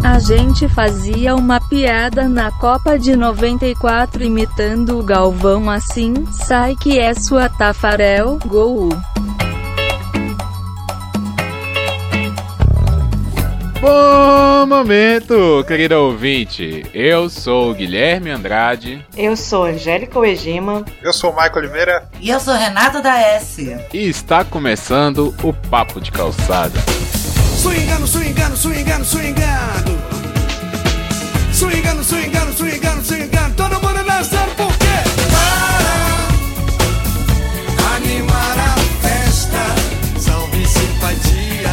A gente fazia uma piada na Copa de 94 imitando o Galvão assim, sai que é sua Tafarel, gol. Bom momento, querido ouvinte. Eu sou o Guilherme Andrade. Eu sou Angélica Uegima. Eu sou o Michael Oliveira. E eu sou Renato da S. E está começando o Papo de Calçada. Swingando, swingando, swingando, swingando. Swingando, swingando, swingando, swingando. Todo mundo dançando por quê? Para animar a festa, salve simpatia.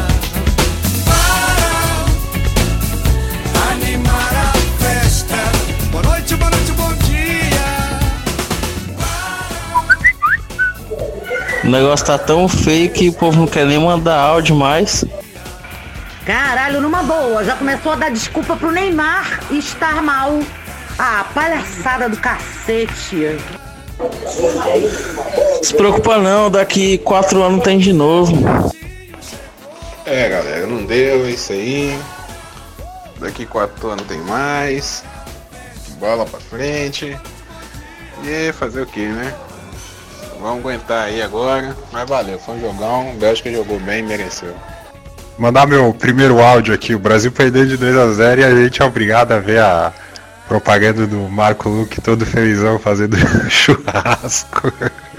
Para animar a festa. Boa noite, bom dia. O negócio tá tão feio que o povo não quer nem mandar áudio mais. Caralho, numa boa, já começou a dar desculpa pro Neymar estar mal. Ah, palhaçada do cacete. Se preocupa não, daqui 4 anos tem de novo. É, galera, não deu, é isso aí. Daqui 4 anos tem mais. Bola pra frente. E fazer o que, né? Vamos aguentar aí agora. Mas valeu, foi um jogão. O Bélgica jogou bem, mereceu. Mandar meu primeiro áudio aqui. O Brasil perdeu de 2-0 e a gente é obrigado a ver a propaganda do Marco Luque todo felizão fazendo churrasco.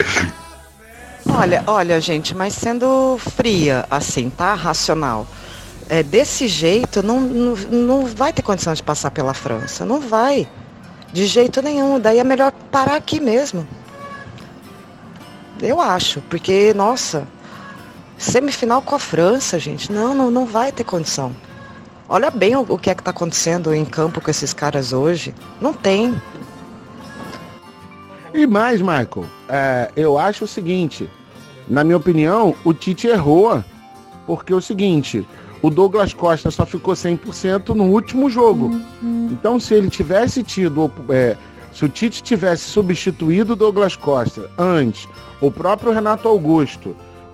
Olha, gente, mas sendo fria, assim, tá? Racional. Desse jeito, não vai ter condição de passar pela França. Não vai. De jeito nenhum. Daí é melhor parar aqui mesmo. Eu acho, porque, nossa... Semifinal com a França, gente. Não vai ter condição. Olha bem o que é que tá acontecendo em campo com esses caras hoje. Não tem. E mais, Michael, eu acho o seguinte. Na minha opinião, o Tite errou. Porque é o seguinte, o Douglas Costa só ficou 100% no último jogo. Então, se ele tivesse tido... se o Tite tivesse substituído o Douglas Costa antes, o próprio Renato Augusto...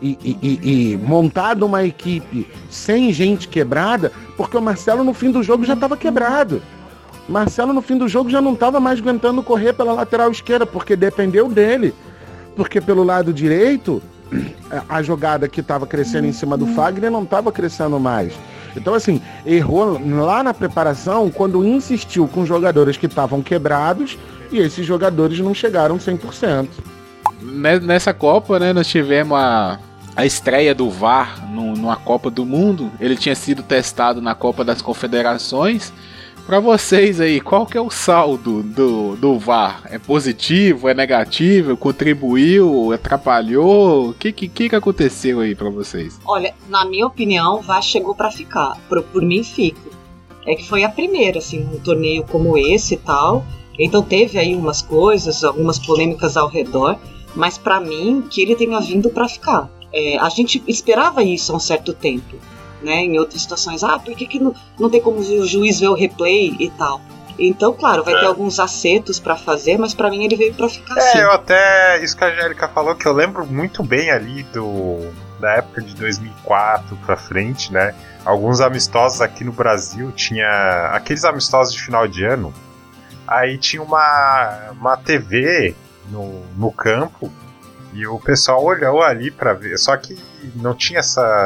E montado uma equipe sem gente quebrada, porque o Marcelo no fim do jogo já estava quebrado. O Marcelo no fim do jogo já não estava mais aguentando correr pela lateral esquerda, porque dependeu dele. Porque pelo lado direito, a jogada que estava crescendo em cima do Fagner não estava crescendo mais. Então assim, errou lá na preparação quando insistiu com jogadores que estavam quebrados e esses jogadores não chegaram 100%. Nessa Copa, né, nós tivemos a estreia do VAR numa Copa do Mundo. Ele tinha sido testado na Copa das Confederações. Para vocês aí, qual que é o saldo do VAR? É positivo? É negativo? Contribuiu? Atrapalhou? O que aconteceu aí para vocês? Olha, na minha opinião, o VAR chegou para ficar. Por mim, fico. É que foi a primeira, assim, um torneio como esse e tal. Então teve aí umas coisas, algumas polêmicas ao redor. Mas para mim, que ele tenha vindo para ficar. A gente esperava isso há um certo tempo, né? Em outras situações, por que não tem como o juiz ver o replay e tal? Então, claro, vai ter alguns acertos para fazer, mas para mim ele veio para ficar assim. Eu até, isso que a Angélica falou, que eu lembro muito bem ali da época de 2004 pra frente, né? Alguns amistosos aqui no Brasil, tinha aqueles amistosos de final de ano, aí tinha uma TV no campo, e o pessoal olhou ali pra ver, só que não tinha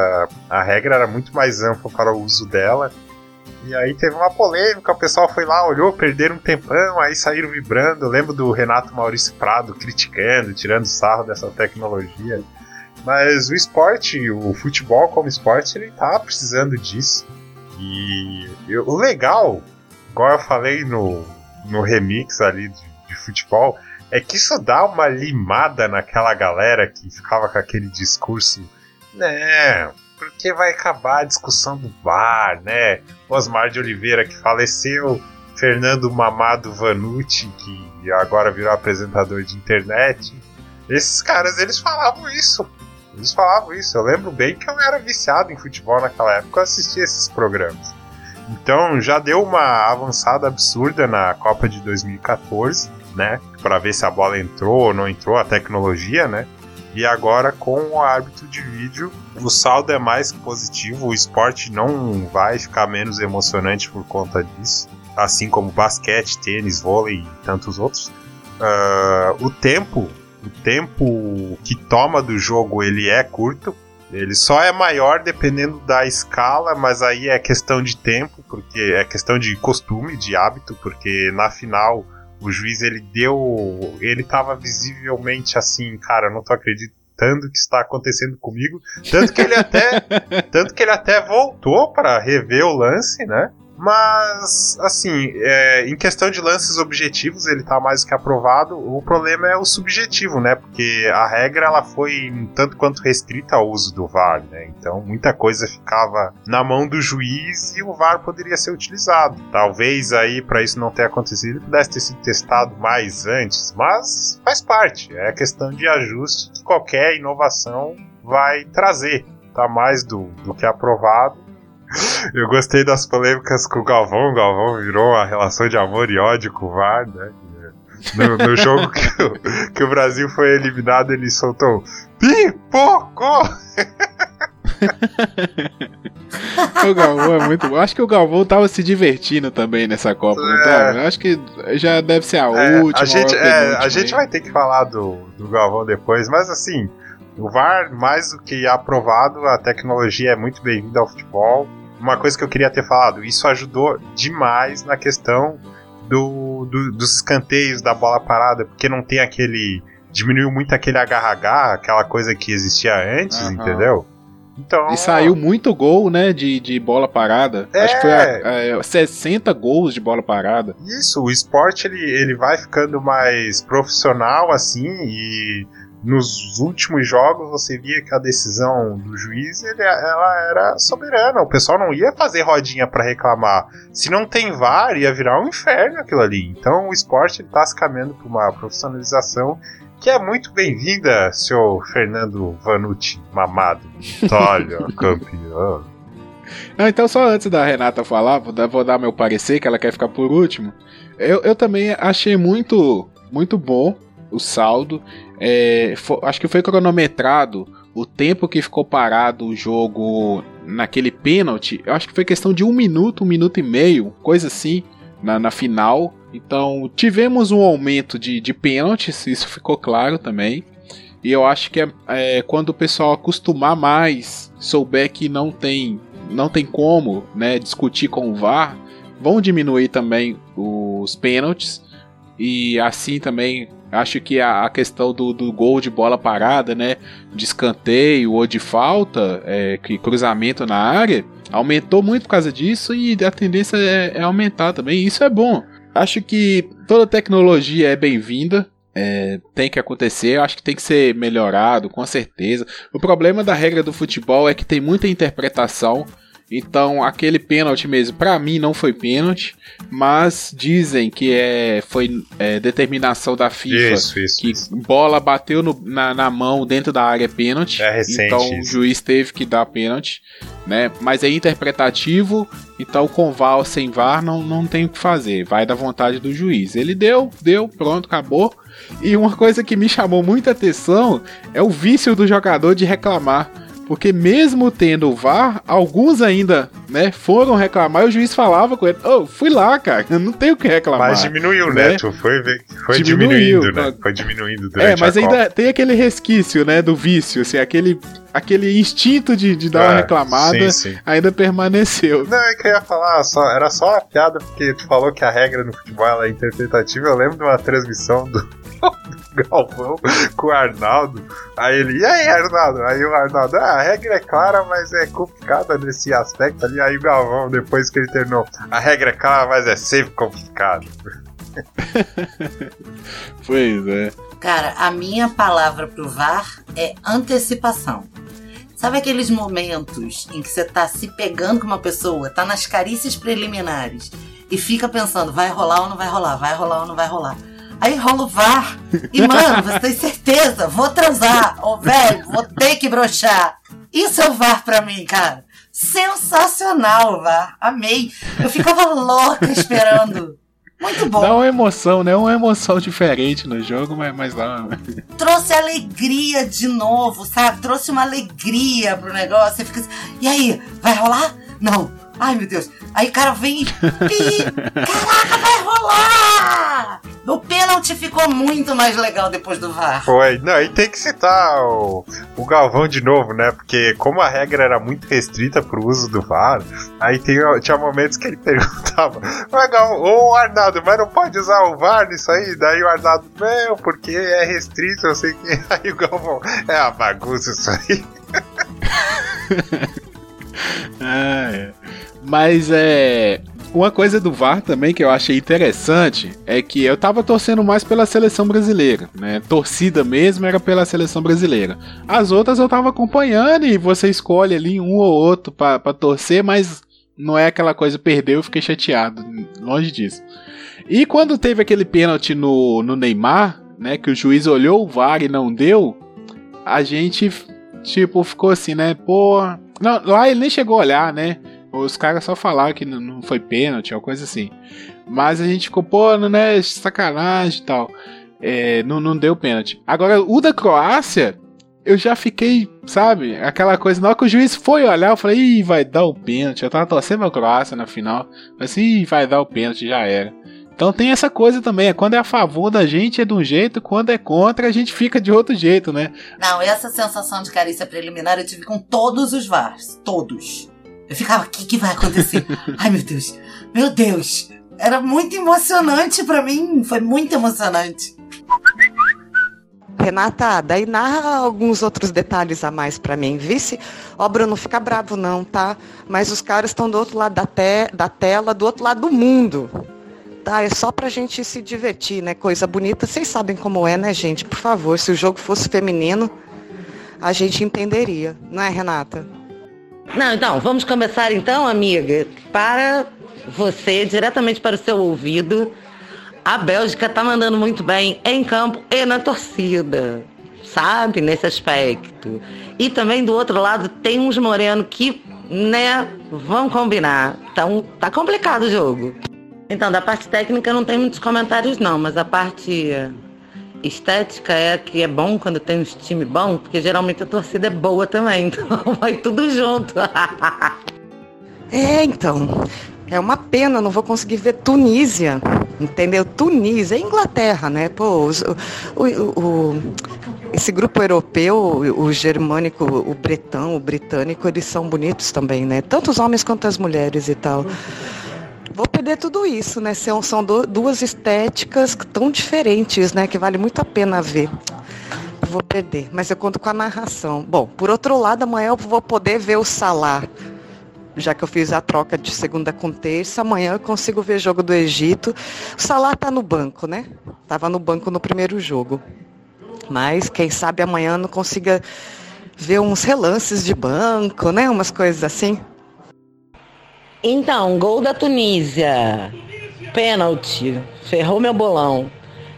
a regra era muito mais ampla para o uso dela, e aí teve uma polêmica, o pessoal foi lá, olhou, perderam um tempão, aí saíram vibrando. Eu lembro do Renato Maurício Prado criticando, tirando sarro dessa tecnologia, mas o esporte, o futebol como esporte, ele tá precisando disso, e o legal, igual eu falei no remix ali de futebol, é que isso dá uma limada naquela galera que ficava com aquele discurso, né? Porque vai acabar a discussão do VAR, né? Osmar de Oliveira que faleceu, Fernando Mamado Vanucci, que agora virou apresentador de internet. Esses caras, eles falavam isso. Eu lembro bem que eu era viciado em futebol naquela época, eu assistia esses programas. Então já deu uma avançada absurda na Copa de 2014, né? Para ver se a bola entrou ou não entrou, a tecnologia, né? E agora, com o árbitro de vídeo, o saldo é mais positivo. O esporte não vai ficar menos emocionante por conta disso. Assim como basquete, tênis, vôlei e tantos outros. O tempo que toma do jogo, ele é curto. Ele só é maior dependendo da escala, mas aí é questão de tempo, porque é questão de costume, de hábito, porque na final o juiz ele tava visivelmente assim, cara, eu não tô acreditando que está acontecendo comigo, tanto que ele até voltou para rever o lance, né? Mas, assim, em questão de lances objetivos, ele tá mais do que aprovado. O problema é o subjetivo, né? Porque a regra, ela foi um tanto quanto restrita ao uso do VAR, né? Então, muita coisa ficava na mão do juiz e o VAR poderia ser utilizado. Talvez aí, para isso não ter acontecido, ele pudesse ter sido testado mais antes. Mas faz parte. É questão de ajuste que qualquer inovação vai trazer. Tá mais do que aprovado. Eu gostei das polêmicas com o Galvão. O Galvão virou a relação de amor e ódio com o VAR, né? No jogo que o Brasil foi eliminado, ele soltou Pipoco! O Galvão é muito bom. Acho que o Galvão tava se divertindo também nessa Copa, não tava? Acho que já deve ser a última. A gente vai ter que falar do Galvão depois, mas assim, o VAR, mais do que aprovado, a tecnologia é muito bem-vinda ao futebol. Uma coisa que eu queria ter falado, isso ajudou demais na questão dos escanteios, da bola parada, porque não tem diminuiu muito aquele agarra-agarra, aquela coisa que existia antes, entendeu? Então, e saiu muito gol, né, de bola parada. Acho que foi 60 gols de bola parada. Isso, o esporte ele vai ficando mais profissional, assim, e nos últimos jogos você via que a decisão do juiz ela era soberana. O pessoal não ia fazer rodinha pra reclamar. Se não tem VAR, ia virar um inferno aquilo ali. Então o esporte tá se caminhando pra uma profissionalização que é muito bem-vinda, senhor Fernando Vanucci Mamado. Olha, campeão. Então, só antes da Renata falar, vou dar meu parecer, que ela quer ficar por último. Eu também achei muito, muito bom o saldo. Acho que foi cronometrado o tempo que ficou parado o jogo naquele pênalti. Eu acho que foi questão de 1 minuto, 1 minuto e meio, coisa assim, na final. Então tivemos um aumento de pênaltis, isso ficou claro também. E eu acho que quando o pessoal acostumar mais, souber que não tem como, né, discutir com o VAR, vão diminuir também os pênaltis. E assim também acho que a questão do gol de bola parada, né, de escanteio ou de falta, que cruzamento na área, aumentou muito por causa disso, e a tendência é aumentar também, e isso é bom. Acho que toda tecnologia é bem-vinda, tem que acontecer, acho que tem que ser melhorado, com certeza. O problema da regra do futebol é que tem muita interpretação. Então aquele pênalti mesmo, pra mim não foi pênalti, mas dizem que foi determinação da FIFA, que bola bateu na mão dentro da área pênalti, então o juiz teve que dar pênalti, né? Mas é interpretativo, então com VAR ou sem VAR não tem o que fazer, vai da vontade do juiz. Ele deu, pronto, acabou. E uma coisa que me chamou muita atenção é o vício do jogador de reclamar. Porque mesmo tendo o VAR, alguns ainda, né, foram reclamar, e o juiz falava com ele, fui lá, cara, eu não tenho o que reclamar. Mas diminuiu, né? Tu foi ver que foi diminuindo, né? Foi diminuindo durante mas ainda tem aquele resquício, né, do vício, assim, aquele instinto de dar uma reclamada, sim. Ainda permaneceu. Não, é que eu ia falar, era só uma piada, porque tu falou que a regra no futebol ela é interpretativa. Eu lembro de uma transmissão do Galvão com o Arnaldo. Aí ele, e aí, Arnaldo? Aí o Arnaldo, a regra é clara, mas é complicada nesse aspecto ali. Aí o Galvão, depois que ele terminou, a regra é clara, mas é sempre complicado. Pois é. Cara, a minha palavra pro VAR é antecipação. Sabe aqueles momentos em que você tá se pegando com uma pessoa, tá nas carícias preliminares e fica pensando, vai rolar ou não vai rolar, vai rolar ou não vai rolar. Aí rola o VAR e, mano, você tem certeza, vou transar, velho, vou ter que broxar. Isso é o VAR pra mim, cara. Sensacional o VAR, amei. Eu ficava louca esperando Muito bom. Dá uma emoção, né? Uma emoção diferente no jogo, mas dá. Trouxe alegria de novo, sabe? Trouxe uma alegria pro negócio. Você fica assim, e aí, vai rolar? Não. Ai, meu Deus. Aí o cara vem e... Caraca, vai rolar! O pênalti ficou muito mais legal depois do VAR. Foi. Não, e tem que citar o Galvão de novo, né? Porque como a regra era muito restrita pro uso do VAR, aí tinha momentos que ele perguntava, ô Arnaldo, mas não pode usar o VAR nisso aí? Daí o Arnaldo, não, porque é restrito, eu sei que... Aí o Galvão, é uma bagunça isso aí. Mas uma coisa do VAR também que eu achei interessante é que eu tava torcendo mais pela seleção brasileira, né? Torcida mesmo era pela seleção brasileira. As outras eu tava acompanhando e você escolhe ali um ou outro pra torcer, mas não é aquela coisa, perdeu, eu fiquei chateado, longe disso. E quando teve aquele pênalti no Neymar, né, que o juiz olhou o VAR e não deu, a gente, tipo, ficou assim, né, pô... Não, lá ele nem chegou a olhar, né? Os caras só falaram que não foi pênalti, ou coisa assim. Mas a gente ficou, pô, não é sacanagem e tal. Não deu pênalti. Agora, o da Croácia, eu já fiquei, sabe? Aquela coisa, na hora que o juiz foi olhar, eu falei, ih, vai dar o pênalti. Eu tava torcendo a Croácia na final. Falei assim, ih, vai dar o pênalti, já era. Então tem essa coisa também, quando é a favor da gente é de um jeito, quando é contra a gente fica de outro jeito, né? Não, essa sensação de carícia preliminar eu tive com todos os VARs, todos. Eu ficava, o que vai acontecer? Ai, meu Deus, era muito emocionante pra mim, foi muito emocionante. Renata, daí narra alguns outros detalhes a mais pra mim, vice? Ó, Bruno, não fica bravo não, tá? Mas os caras estão do outro lado da tela, do outro lado do mundo. Tá, é só pra gente se divertir, né? Coisa bonita. Vocês sabem como é, né, gente? Por favor, se o jogo fosse feminino, a gente entenderia. Não é, Renata? Não, então, vamos começar então, amiga. Para você, diretamente para o seu ouvido, a Bélgica tá mandando muito bem em campo e na torcida, sabe? Nesse aspecto. E também do outro lado tem uns morenos que, né, vão combinar. Então, tá complicado o jogo. Então, da parte técnica não tem muitos comentários não, mas a parte estética é que é bom quando tem um time bom, porque geralmente a torcida é boa também, então vai tudo junto. Então, é uma pena, não vou conseguir ver Tunísia, entendeu? Tunísia, é Inglaterra, né? Pô, esse grupo europeu, o germânico, o bretão, o britânico, eles são bonitos também, né? Tanto os homens quanto as mulheres e tal. Vou perder tudo isso, né? São duas estéticas tão diferentes, né? Que vale muito a pena ver. Vou perder, mas eu conto com a narração. Bom, por outro lado, amanhã eu vou poder ver o Salah. Já que eu fiz a troca de segunda com terça, amanhã eu consigo ver jogo do Egito. O Salah tá no banco, né? Tava no banco no primeiro jogo. Mas, quem sabe amanhã eu não consiga ver uns relances de banco, né? Umas coisas assim. Então, gol da Tunísia, pênalti, ferrou meu bolão.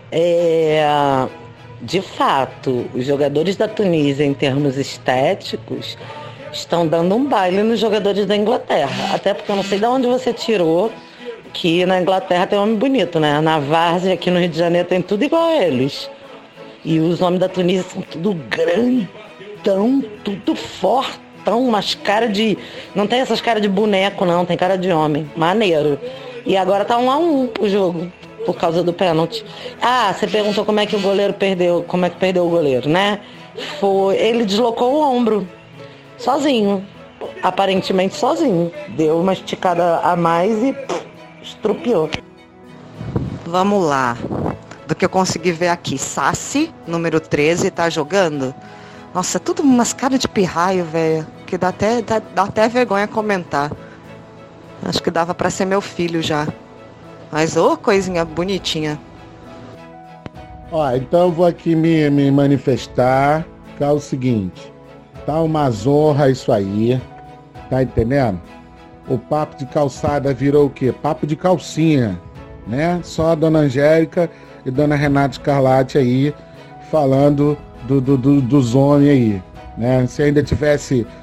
De fato, os jogadores da Tunísia, em termos estéticos, estão dando um baile nos jogadores da Inglaterra. Até porque eu não sei de onde você tirou que na Inglaterra tem homem bonito, né? Na Várzea, aqui no Rio de Janeiro, tem tudo igual a eles. E os homens da Tunísia são tudo grandão, tudo forte. Umas caras de... Não tem essas caras de boneco, não. Tem cara de homem. Maneiro. E agora tá 1-1 o jogo. Por causa do pênalti. Você perguntou como é que o goleiro perdeu. Como é que perdeu o goleiro, né? Ele deslocou o ombro. Sozinho. Aparentemente sozinho. Deu uma esticada a mais e estrupiou. Vamos lá. Do que eu consegui ver aqui. Sassi, número 13, tá jogando... Nossa, tudo umas caras de pirraio, velho, que dá até vergonha comentar. Acho que dava pra ser meu filho já. Mas, coisinha bonitinha. Então eu vou aqui me manifestar, que é o seguinte. Tá uma zorra isso aí, tá entendendo? O papo de calçada virou o quê? Papo de calcinha, né? Só a dona Angélica e dona Renata Scarlatti aí falando... dos homens aí, né? Se ainda tivesse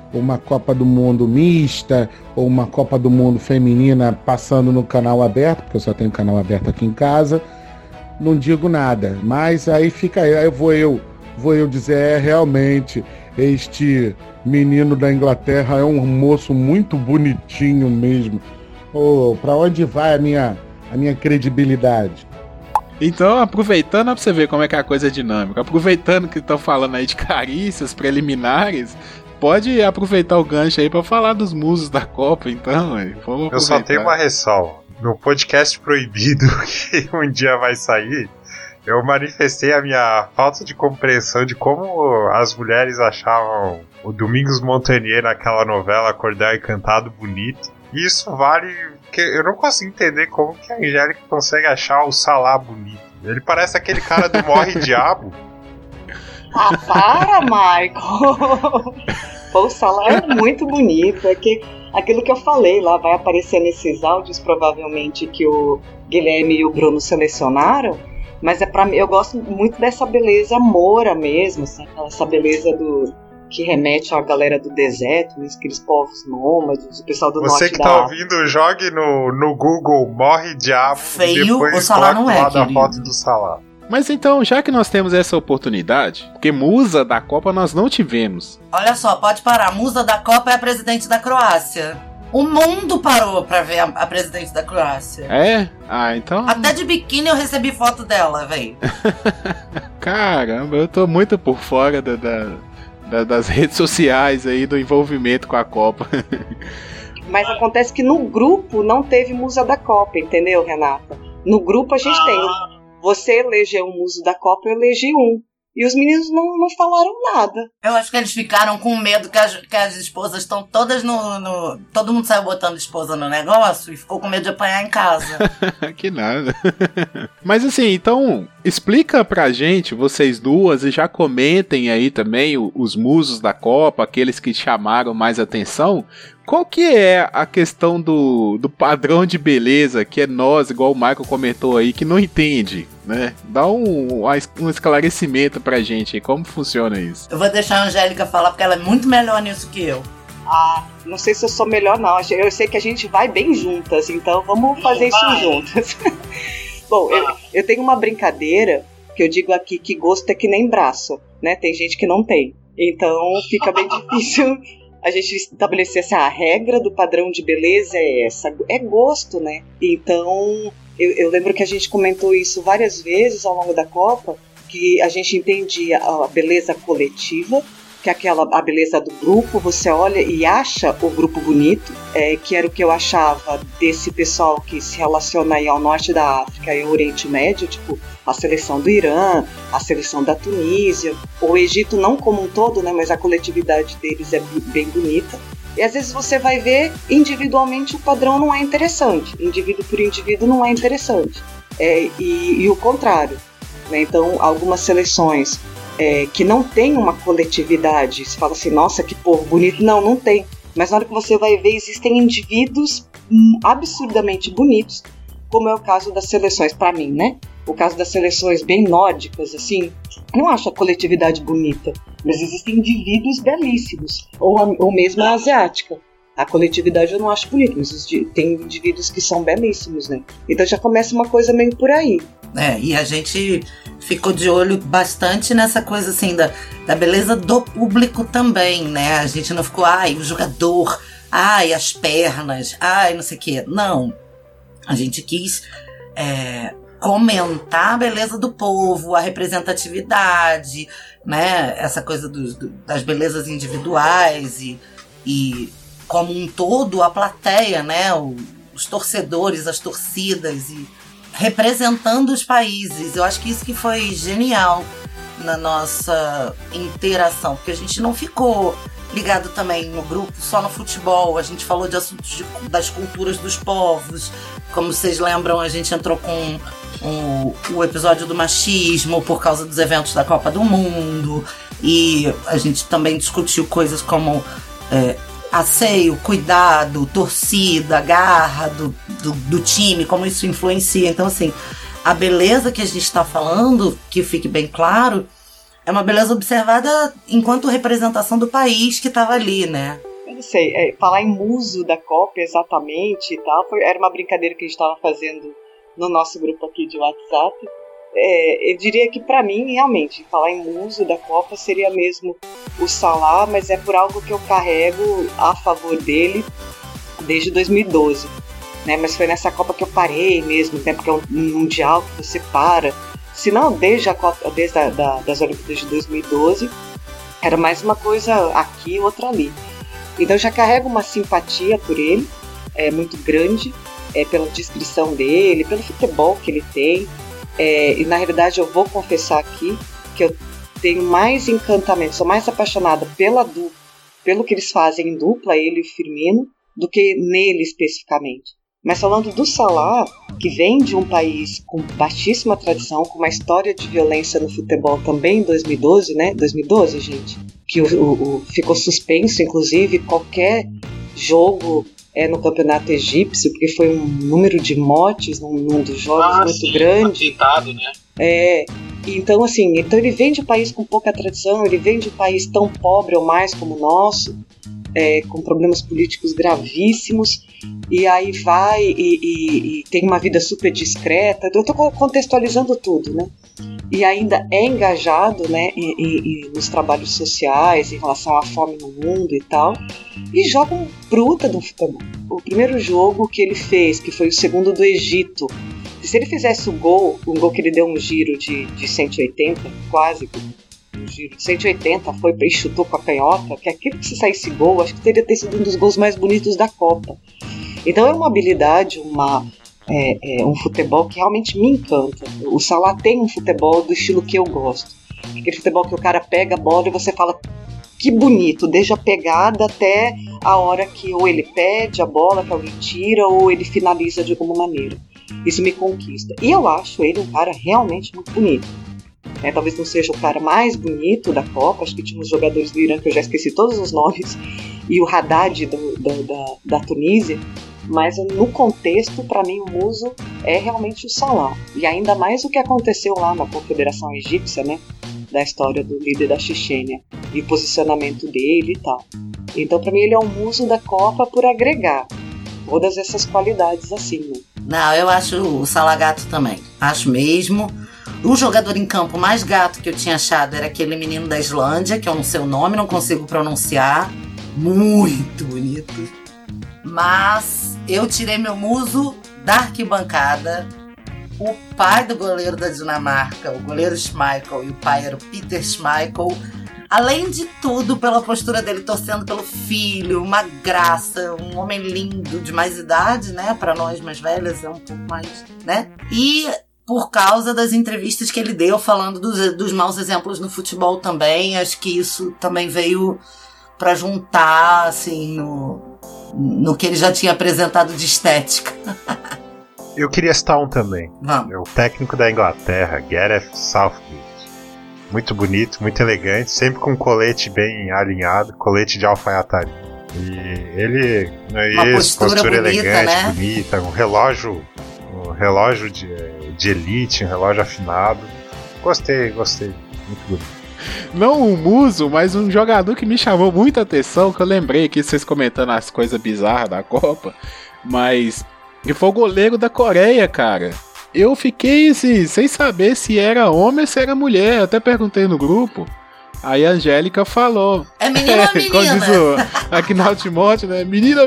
uma Copa do Mundo mista ou uma Copa do Mundo feminina passando no canal aberto, porque eu só tenho canal aberto aqui em casa, não digo nada. Mas aí fica aí vou eu dizer, realmente, este menino da Inglaterra é um moço muito bonitinho mesmo. Para onde vai a minha credibilidade? Então, aproveitando pra você ver como é que a coisa é dinâmica, aproveitando que estão falando aí de carícias preliminares, pode aproveitar o gancho aí pra falar dos musos da Copa, então. Vamos eu só tenho uma ressalva. No podcast proibido que um dia vai sair, eu manifestei a minha falta de compreensão de como as mulheres achavam o Domingos Montagnier naquela novela Acordar e Cantado bonito. E isso vale... que eu não consigo entender como que a Angélica consegue achar o Salah bonito. Ele parece aquele cara do Morre Diabo. Ah, para, Michael! Pô, o Salah é muito bonito. É que aquilo que eu falei lá vai aparecer nesses áudios, provavelmente, que o Guilherme e o Bruno selecionaram. Mas eu gosto muito dessa beleza moura mesmo, assim, essa beleza que remete à galera do deserto, aqueles povos nômades, o pessoal do norte da Você que tá ouvindo, jogue no Google Morre Diabo feio, e depois o Salah não é, da foto do Salah. Mas então, já que nós temos essa oportunidade, porque musa da Copa nós não tivemos. Olha só, pode parar, a musa da Copa é a presidente da Croácia. O mundo parou pra ver a presidente da Croácia. É? Ah, então... Até de biquíni eu recebi foto dela, véi. Caramba, eu tô muito por fora das redes sociais aí, do envolvimento com a Copa. Mas acontece que no grupo não teve musa da Copa, entendeu, Renata? No grupo a gente tem. Você elegeu um muso da Copa, eu elegi um. E os meninos não falaram nada. Eu acho que eles ficaram com medo que as esposas estão todas todo mundo saiu botando esposa no negócio e ficou com medo de apanhar em casa. Que nada. Mas assim, então, explica pra gente, vocês duas, e já comentem aí também os musos da Copa, aqueles que chamaram mais atenção. Qual que é a questão do padrão de beleza que é nós, igual o Michael comentou aí, que não entende, né? Dá um esclarecimento pra gente aí, como funciona isso. Eu vou deixar a Angélica falar, porque ela é muito melhor nisso que eu. Ah, não sei se eu sou melhor não, eu sei que a gente vai bem juntas, então vamos fazer isso juntas. Bom, eu tenho uma brincadeira que eu digo aqui que gosto é que nem braço, né? Tem gente que não tem, então fica bem difícil... A gente estabelecer assim, a regra do padrão de beleza é essa, é gosto, né? Então, eu lembro que a gente comentou isso várias vezes ao longo da Copa, que a gente entendia a beleza coletiva, que é a beleza do grupo, você olha e acha o grupo bonito, que era o que eu achava desse pessoal que se relaciona aí ao norte da África e ao Oriente Médio, tipo a seleção do Irã, a seleção da Tunísia, o Egito não como um todo, né, mas a coletividade deles é bem bonita. E às vezes você vai ver, individualmente o padrão não é interessante, indivíduo por indivíduo não é interessante, e o contrário, né? Então algumas seleções que não tem uma coletividade, você fala assim, nossa, que povo bonito, não tem, mas na hora que você vai ver, existem indivíduos absurdamente bonitos, como é o caso das seleções, para mim, né? O caso das seleções bem nórdicas, assim, eu não acho a coletividade bonita, mas existem indivíduos belíssimos, ou mesmo a asiática. A coletividade eu não acho bonita, mas tem indivíduos que são belíssimos, né? Então já começa uma coisa meio por aí. E a gente ficou de olho bastante nessa coisa assim da beleza do público também, né? A gente não ficou, o jogador, as pernas, não sei o quê. Não, a gente quis comentar a beleza do povo, a representatividade, né? Essa coisa das belezas individuais e como um todo a plateia, né? Os torcedores, as torcidas e representando os países. Eu acho que isso que foi genial na nossa interação, porque a gente não ficou ligado também no grupo só no futebol, a gente falou de assuntos das culturas dos povos, como vocês lembram, a gente entrou com o episódio do machismo por causa dos eventos da Copa do Mundo, e a gente também discutiu coisas como asseio, cuidado, torcida, garra do time, como isso influencia. Então, assim, a beleza que a gente está falando, que fique bem claro, é uma beleza observada enquanto representação do país que estava ali, né? Eu não sei, falar em muso da Copa exatamente e tal, era uma brincadeira que a gente estava fazendo no nosso grupo aqui de WhatsApp. Eu diria que para mim, realmente, falar em muso da Copa seria mesmo o Salah, mas é por algo que eu carrego a favor dele desde 2012. Né? Mas foi nessa Copa que eu parei mesmo, né? Porque é um mundial que você para. Se não, desde das Olimpíadas de 2012, era mais uma coisa aqui, outra ali. Então eu já carrego uma simpatia por ele, muito grande, pela descrição dele, pelo futebol que ele tem. E na realidade eu vou confessar aqui que eu tenho mais encantamento, sou mais apaixonada pelo que eles fazem em dupla, ele e o Firmino, do que nele especificamente. Mas falando do Salah, que vem de um país com baixíssima tradição, com uma história de violência no futebol também em 2012, né? 2012, gente. Que ficou suspenso, inclusive, qualquer jogo no campeonato egípcio, porque foi um número de mortes num dos jogos muito grande. Atentado, né? Então, assim, ele vem de um país com pouca tradição, ele vem de um país tão pobre ou mais como o nosso, com problemas políticos gravíssimos, e aí vai e tem uma vida super discreta. Eu estou contextualizando tudo, né? E ainda é engajado, né, nos trabalhos sociais em relação à fome no mundo e tal, e joga um bruta do futebol. O primeiro jogo que ele fez, que foi o segundo do Egito, se ele fizesse um gol que ele deu um giro de 180, quase um giro de 180, foi e chutou com a canhota, que aquilo que se saísse gol, acho que teria sido um dos gols mais bonitos da Copa. Então é uma habilidade, um futebol que realmente me encanta. O Salah tem um futebol do estilo que eu gosto. Aquele futebol que o cara pega a bola e você fala, que bonito, desde a pegada até a hora que ou ele pede a bola, que alguém tira, ou ele finaliza de alguma maneira. Isso me conquista. E eu acho ele um cara realmente muito bonito. Talvez não seja o cara mais bonito da Copa, acho que tinha uns jogadores do Irã que eu já esqueci todos os nomes, e o Haddad da Tunísia, mas no contexto, para mim, o muso é realmente o Salah. E ainda mais o que aconteceu lá na Confederação Egípcia, né? Da história do líder da Chechênia e o posicionamento dele e tal. Então, para mim, ele é um muso da Copa por agregar todas essas qualidades assim, né? Não, eu acho o Salah gato também. Acho mesmo. O jogador em campo mais gato que eu tinha achado era aquele menino da Islândia, que eu não sei o nome, não consigo pronunciar. Muito bonito. Mas eu tirei meu muso da arquibancada. O pai do goleiro da Dinamarca, o goleiro Schmeichel, e o pai era o Peter Schmeichel. Além de tudo, pela postura dele torcendo pelo filho, uma graça, um homem lindo, de mais idade, né? Para nós mais velhas é um pouco mais, né? E por causa das entrevistas que ele deu falando dos maus exemplos no futebol também, acho que isso também veio para juntar, assim, no que ele já tinha apresentado de estética. Eu queria citar um também. Vamos. É o técnico da Inglaterra, Gareth Southgate. Muito bonito, muito elegante, sempre com um colete bem alinhado, colete de alfaiataria. E ele, postura bonita, elegante, né? Bonita, um relógio de elite, um relógio afinado. Gostei, muito bonito. Não um muso, mas um jogador que me chamou muita atenção, que eu lembrei aqui vocês comentando as coisas bizarras da Copa, mas ele foi o goleiro da Coreia, cara. Eu fiquei assim, sem saber se era homem ou se era mulher. Eu até perguntei no grupo. Aí a Angélica falou. É menino ou menina? Como diz aqui no Timóteo, né? Menina.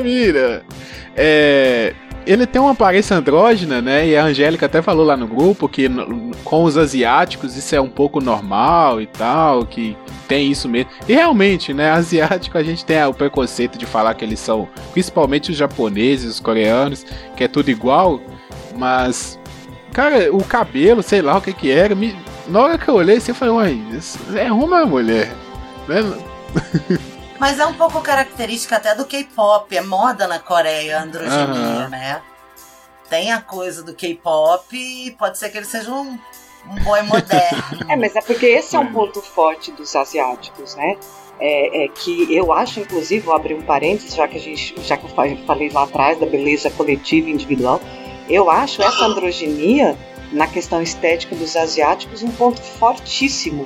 Ele tem uma aparência andrógena, né? E a Angélica até falou lá no grupo que com os asiáticos isso é um pouco normal e tal, que tem isso mesmo. E realmente, né? Asiático a gente tem o preconceito de falar que eles são, principalmente os japoneses, os coreanos, que é tudo igual, mas... Cara, o cabelo, sei lá o que era, na hora que eu olhei, você falou, uai, é homem ou é mulher? Né? Mas é um pouco característica até do K-pop, é moda na Coreia, a androginia, né? Tem a coisa do K-pop e pode ser que ele seja um boy moderno. Mas é porque esse é um ponto forte dos asiáticos, né? Que eu acho, inclusive, vou abrir um parênteses, já que eu falei lá atrás da beleza coletiva e individual, eu acho essa androginia na questão estética dos asiáticos, um ponto fortíssimo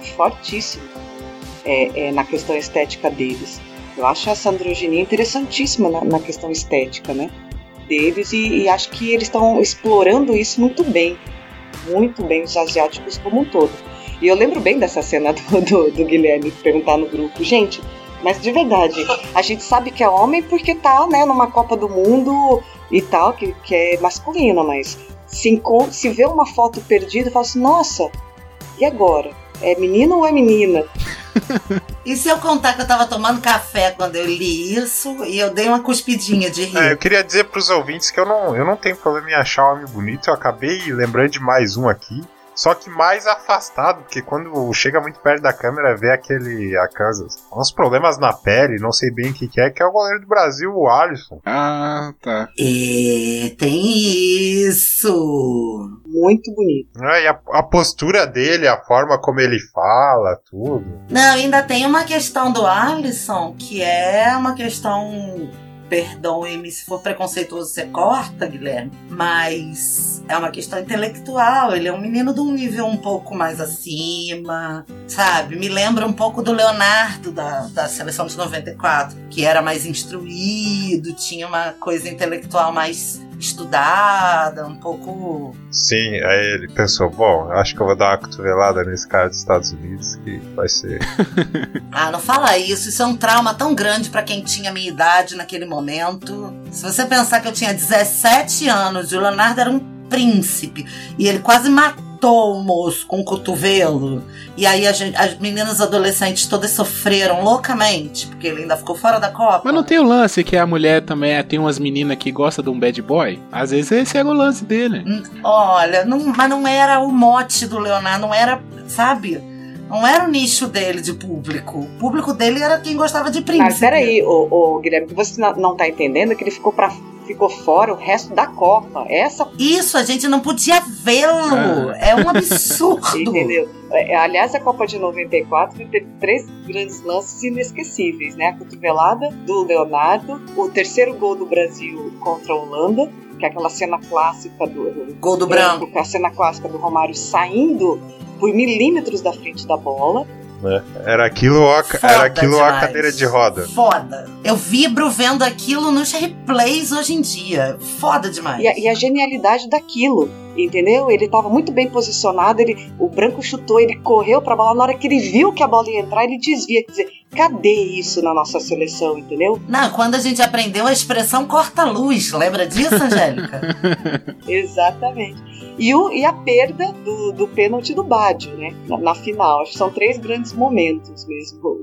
na questão estética deles. Eu acho essa androginia interessantíssima na questão estética, né, deles, e acho que eles estão explorando isso muito bem, os asiáticos como um todo. E eu lembro bem dessa cena do Guilherme perguntar no grupo, gente, mas de verdade, a gente sabe que é homem porque tá, né, numa Copa do Mundo e tal, que é masculina, mas se vê uma foto perdida, fala assim, nossa, e agora? É menino ou é menina? E se eu contar que eu tava tomando café quando eu li isso e eu dei uma cuspidinha de rir? Eu queria dizer pros ouvintes que eu não tenho problema em achar homem bonito. Eu acabei lembrando de mais um aqui, só que mais afastado, porque quando chega muito perto da câmera vê uns problemas na pele, não sei bem o que é o goleiro do Brasil, o Alisson. Ah, tá. Tem isso. Muito bonito. E a postura dele, a forma como ele fala, tudo. Não, ainda tem uma questão do Alisson, que é uma questão... Perdoe-me se for preconceituoso, você corta, Guilherme. Mas é uma questão intelectual. Ele é um menino de um nível um pouco mais acima, sabe? Me lembra um pouco do Leonardo da seleção de 94, que era mais instruído, tinha uma coisa intelectual mais estudada, um pouco... Sim, aí ele pensou, bom, acho que eu vou dar uma cotovelada nesse cara dos Estados Unidos, que vai ser... Ah, não fala isso é um trauma tão grande pra quem tinha minha idade naquele momento. Se você pensar que eu tinha 17 anos e o Leonardo era um príncipe, e ele quase matou o moço com o cotovelo, e aí as meninas adolescentes todas sofreram loucamente, porque ele ainda ficou fora da Copa. Mas não tem o lance que a mulher também tem umas meninas que gostam de um bad boy? Às vezes esse era o lance dele. Olha, mas não era o mote do Leonardo, não era, sabe? Não era o nicho dele de público. O público dele era quem gostava de príncipe. Mas peraí, o Guilherme, que você não tá entendendo que ele ficou fora o resto da Copa. Isso, a gente não podia vê-lo. É um absurdo. Entendeu? Aliás, a Copa de 94 teve 3 grandes lances inesquecíveis, né? A cotovelada do Leonardo, o terceiro gol do Brasil contra a Holanda, que é aquela cena clássica do gol do branco. A cena clássica do Romário saindo por milímetros da frente da bola. Era aquilo ou a cadeira de roda. Foda. Eu vibro vendo aquilo nos replays hoje em dia. Foda demais. E a genialidade daquilo, entendeu? Ele estava muito bem posicionado, o branco chutou, ele correu pra bola, na hora que ele viu que a bola ia entrar, ele desvia. Quer dizer, cadê isso na nossa seleção, entendeu? Não, quando a gente aprendeu a expressão corta-luz, lembra disso, Angélica? Exatamente. E a perda do pênalti do Baggio, né? Na final. Acho que são 3 grandes momentos mesmo.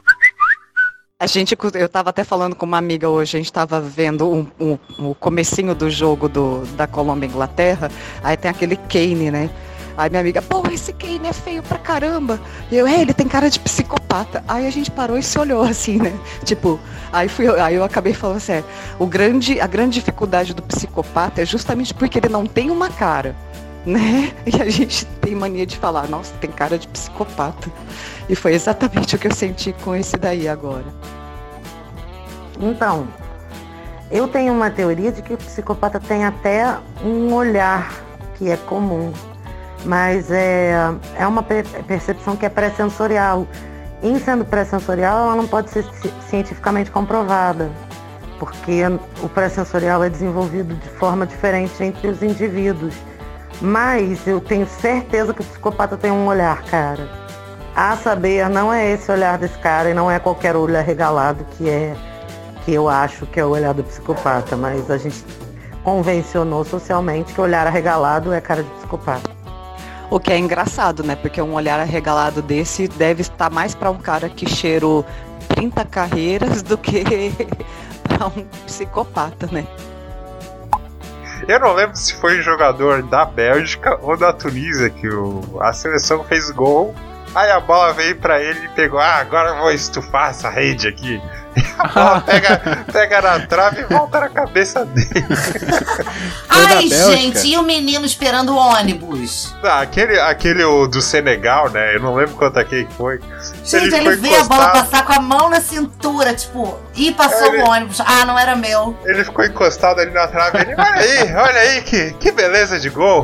Eu tava até falando com uma amiga hoje, a gente tava vendo o comecinho do jogo da Colômbia e Inglaterra, aí tem aquele Kane, né? Aí minha amiga, pô, esse Kane é feio pra caramba. E ele tem cara de psicopata. Aí a gente parou e se olhou assim, né? Tipo, aí eu acabei falando assim, a grande dificuldade do psicopata é justamente porque ele não tem uma cara, né? E a gente tem mania de falar, nossa, tem cara de psicopata. E foi exatamente o que eu senti com esse daí agora. Então, eu tenho uma teoria de que o psicopata tem até um olhar que é comum. Mas é uma percepção que é pré-sensorial. Em sendo pré-sensorial, ela não pode ser cientificamente comprovada, porque o pré-sensorial é desenvolvido de forma diferente entre os indivíduos. Mas eu tenho certeza que o psicopata tem um olhar, cara. A saber, não é esse olhar desse cara e não é qualquer olho arregalado que eu acho que é o olhar do psicopata, mas a gente convencionou socialmente que o olhar arregalado é cara de psicopata. O que é engraçado, né? Porque um olhar arregalado desse deve estar mais para um cara que cheirou 30 carreiras do que para um psicopata, né? Eu não lembro se foi um jogador da Bélgica ou da Tunísia que a seleção fez gol, aí a bola veio pra ele e pegou, agora eu vou estufar essa rede aqui. E a bola pega na trave e volta na cabeça dele. Ai, gente, e o menino esperando o ônibus? Aquele do Senegal, né? Eu não lembro quanto aquele foi. Gente, ele vê a bola passar com a mão na cintura, tipo, e passou o ônibus. Não era meu. Ele ficou encostado ali na trave. Ele, olha aí, que beleza de gol.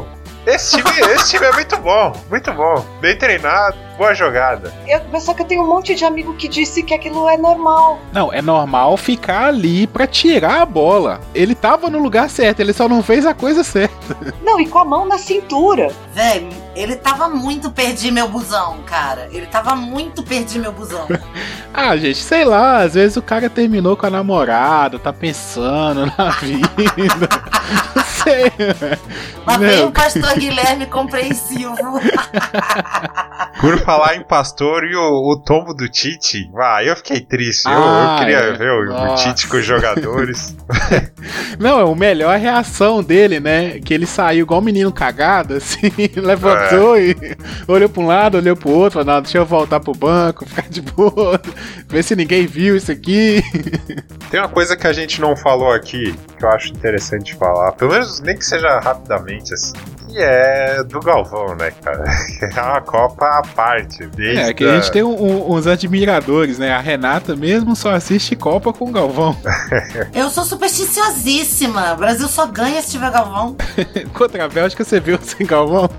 Esse time é muito bom. Bem treinado, boa jogada. Mas só que eu tenho um monte de amigo que disse que aquilo é normal. Não, é normal ficar ali pra tirar a bola. Ele tava no lugar certo, ele só não fez a coisa certa. Não, e com a mão na cintura. Véi, ele tava muito perdi meu busão, cara. Ele tava muito perdi meu busão. Ah, gente, sei lá, às vezes o cara terminou com a namorada, tá pensando na vida. Não sei. Lá vem o pastor Guilherme compreensivo. Por falar em pastor e o tombo do Tite, eu fiquei triste. Eu queria ver o Tite com os jogadores. Não, o melhor é a reação dele, né? Que ele saiu igual um menino cagado, assim, levantou e olhou pra um lado, olhou pro outro, falou, não, deixa eu voltar pro banco, ficar de boa, ver se ninguém viu isso aqui. Tem uma coisa que a gente não falou aqui, que eu acho interessante falar, pelo menos nem que seja rapidamente, assim, que é do Galvão, né, cara? É uma Copa à parte. É, que a gente tem uns admiradores, né? A Renata mesmo só assiste Copa com o Galvão. Eu sou supersticiosíssima. O Brasil só ganha se tiver Galvão. Contra a Bélgica você viu sem Galvão?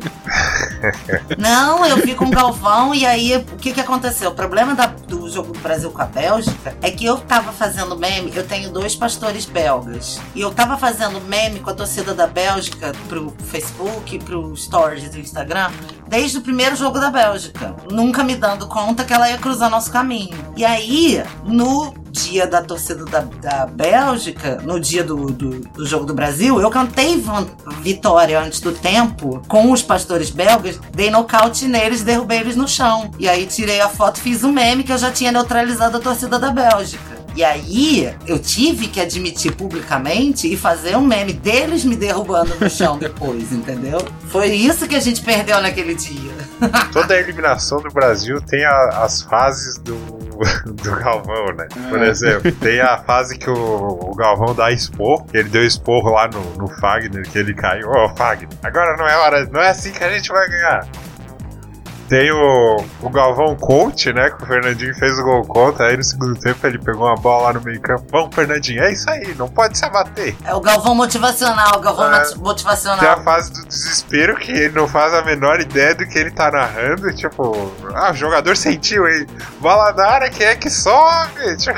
Não, eu vi com o Galvão e aí o que aconteceu? O problema do jogo do Brasil com a Bélgica é que eu tava fazendo meme, eu tenho 2 pastores belgas, e eu tava fazendo meme com a torcida da Bélgica pro Facebook, pro Stories do Instagram, desde o primeiro jogo da Bélgica, nunca me dando conta que ela ia cruzar nosso caminho. E aí, no dia da torcida da Bélgica, no dia do jogo do Brasil, eu cantei vitória antes do tempo com os pastores belgas, dei nocaute neles, derrubei eles no chão. E aí tirei a foto, fiz um meme que eu já tinha neutralizado a torcida da Bélgica. E aí, eu tive que admitir publicamente e fazer um meme deles me derrubando no chão depois, entendeu? Foi isso que a gente perdeu naquele dia. Toda a eliminação do Brasil tem as fases do Galvão, né? Por exemplo, tem a fase que o Galvão dá esporro, ele deu esporro lá no Fagner, que ele caiu. Fagner, agora não é hora, não é assim que a gente vai ganhar. Tem o Galvão coach, né? Que o Fernandinho fez o gol contra. Aí no segundo tempo ele pegou uma bola lá no meio campo. Vamos, Fernandinho, é isso aí, não pode se abater. É o Galvão motivacional, motivacional. Tem a fase do desespero que ele não faz a menor ideia do que ele tá narrando. Tipo, o jogador sentiu, hein? Bola na área, quem é que sobe? Tipo,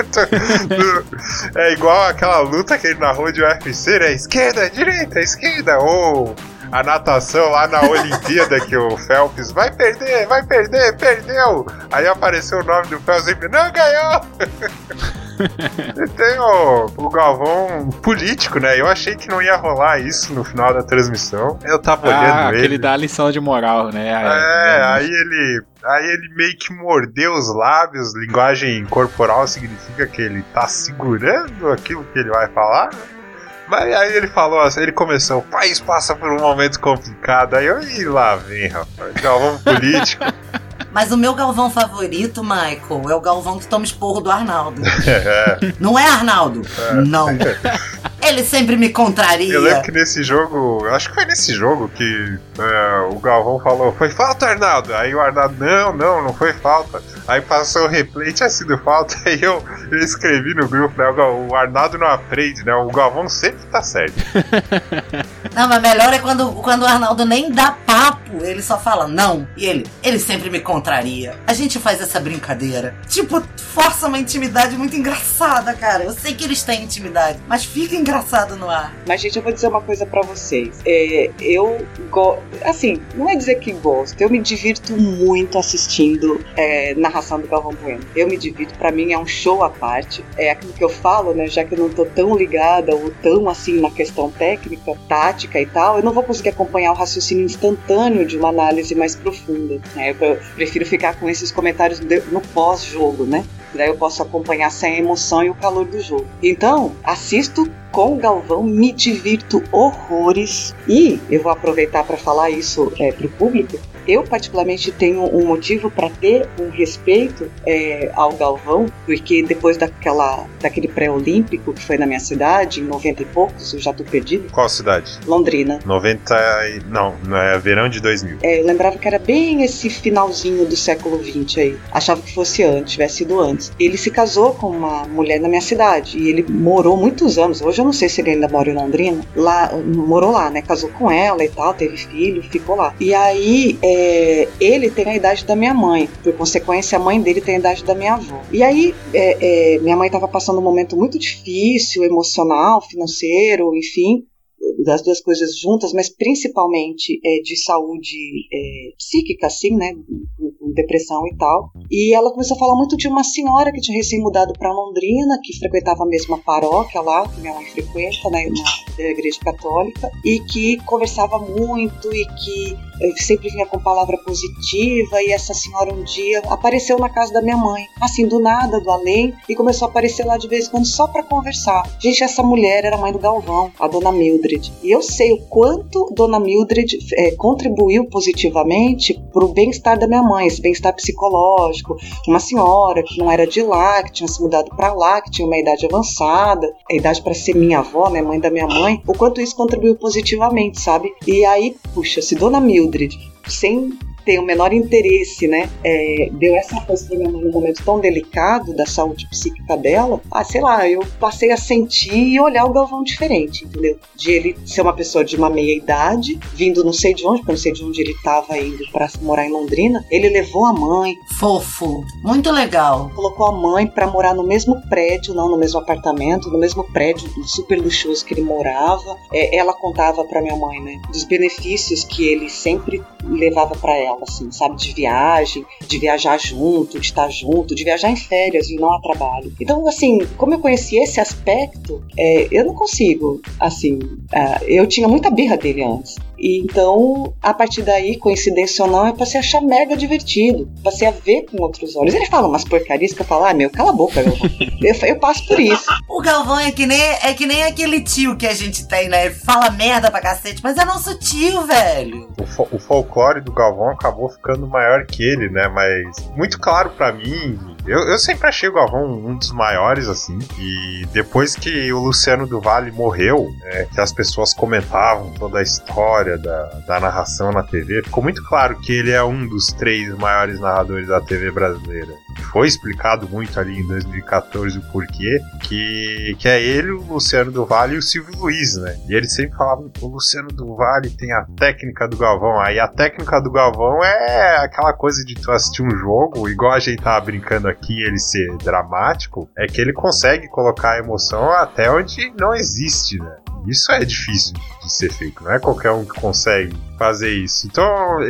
é igual aquela luta que ele narrou de UFC, né? Esquerda, direita, esquerda, ou a natação lá na Olimpíada que o Phelps vai perder, perdeu. Aí apareceu o nome do Phelps e não, ganhou. E tem o Galvão político, né? Eu achei que não ia rolar isso no final da transmissão. Eu tava olhando ele. Ele dá lição de moral, né? Aí ele meio que mordeu os lábios. Linguagem corporal significa que ele tá segurando aquilo que ele vai falar, né? Mas aí ele falou assim, ele começou, o país passa por um momento complicado. Aí eu, lá vem, rapaz, Galvão político. Mas o meu Galvão favorito, Michael, é o Galvão que toma esporro do Arnaldo. Não é Arnaldo? Não. Ele sempre me contraria. Eu lembro que nesse jogo, acho que foi nesse jogo que o Galvão falou, foi falta, Arnaldo? Aí o Arnaldo, não foi falta. Aí passou o replay, tinha sido falta. Aí eu escrevi no grupo, né, o Arnaldo não aprende, né? O Galvão sempre tá certo. Não, mas melhor é quando o Arnaldo nem dá papo, ele só fala não. E ele sempre me contraria. A gente faz essa brincadeira. Tipo, força uma intimidade muito engraçada, cara. Eu sei que eles têm intimidade, mas fica engraçado no ar. Mas, gente, eu vou dizer uma coisa pra vocês. Assim, não é dizer que gosto. Eu me divirto muito assistindo narração do Galvão Bueno. Eu me divirto, pra mim é um show à parte. É aquilo que eu falo, né? Já que eu não tô tão ligada ou tão assim na questão técnica, tática e tal, eu não vou conseguir acompanhar o raciocínio instantâneo de uma análise mais profunda, né? Eu prefiro ficar com esses comentários no pós-jogo, né? Daí eu posso acompanhar sem a emoção e o calor do jogo. Então, assisto com o Galvão, me divirto horrores. E eu vou aproveitar para falar isso pro público. eu particularmente tenho um motivo para ter um respeito ao Galvão, porque depois daquele pré-olímpico que foi na minha cidade, em 90 e poucos, eu já tô perdido. Qual cidade? Londrina. 90 não é verão de 2000. Eu lembrava que era bem esse finalzinho do século XX aí. Achava que fosse antes, tivesse sido antes. Ele se casou com uma mulher na minha cidade e ele morou muitos anos. Hoje eu não sei se ele ainda mora em Londrina. Morou lá, né? Casou com ela e tal, teve filho, ficou lá. E aí, ele tem a idade da minha mãe. Por consequência, a mãe dele tem a idade da minha avó. E aí, minha mãe estava passando um momento muito difícil, emocional, financeiro, enfim, das duas coisas juntas, mas principalmente de saúde psíquica, assim, né, com depressão e tal. E ela começou a falar muito de uma senhora que tinha recém-mudado para Londrina, que frequentava a mesma paróquia lá, que minha mãe frequenta, né, na igreja católica, e que conversava muito e que sempre vinha com palavra positiva. E essa senhora um dia apareceu na casa da minha mãe, assim, do nada, do além, e começou a aparecer lá de vez em quando só para conversar. Gente, essa mulher era a mãe do Galvão, a dona Mildred. E eu sei o quanto dona Mildred contribuiu positivamente para o bem-estar da minha mãe, esse bem-estar psicológico. Uma senhora que não era de lá, que tinha se mudado para lá, que tinha uma idade avançada, a idade para ser minha avó, né, mãe da minha mãe, o quanto isso contribuiu positivamente, sabe? E aí, puxa, se dona Mildred, sem ter o menor interesse, né, deu essa força pra minha mãe num momento tão delicado da saúde psíquica dela, sei lá, eu passei a sentir e olhar o Galvão diferente, entendeu? De ele ser uma pessoa de uma meia idade, vindo não sei de onde, porque eu não sei de onde ele estava indo pra morar em Londrina, ele levou a mãe. Fofo, muito legal. Colocou a mãe pra morar no mesmo prédio, não no mesmo apartamento, no mesmo prédio super luxuoso que ele morava. Ela contava pra minha mãe, né, dos benefícios que ele sempre levava pra ela, assim, sabe, de viagem, de viajar junto, de estar junto, de viajar em férias e não a trabalho. Então, assim, como eu conheci esse aspecto, eu não consigo, assim, eu tinha muita birra dele antes. E então, a partir daí, coincidência ou não, eu passei a achar mega divertido, passei a ver com outros olhos. Ele fala umas porcarias que eu falo, meu, cala a boca, Galvão. eu passo por isso. O Galvão é que nem aquele tio que a gente tem, né? Ele fala merda pra cacete, mas é nosso tio, velho. O folclore do Galvão acabou ficando maior que ele, né? Mas muito claro pra mim, eu sempre achei o Galvão um dos maiores, assim. E depois que o Luciano do Vale morreu, que as pessoas comentavam toda a história da narração na TV, ficou muito claro que ele é um dos 3 maiores narradores da TV brasileira. Foi explicado muito ali em 2014 o porquê, que é ele, o Luciano do Vale e o Silvio Luiz, né? E eles sempre falavam, o Luciano do Vale tem a técnica do Galvão. Aí a técnica do Galvão é aquela coisa de tu assistir um jogo, igual a gente tava brincando aqui, ele ser dramático, é que ele consegue colocar a emoção até onde não existe, né? Isso é difícil de ser feito, não é qualquer um que consegue fazer isso. Então,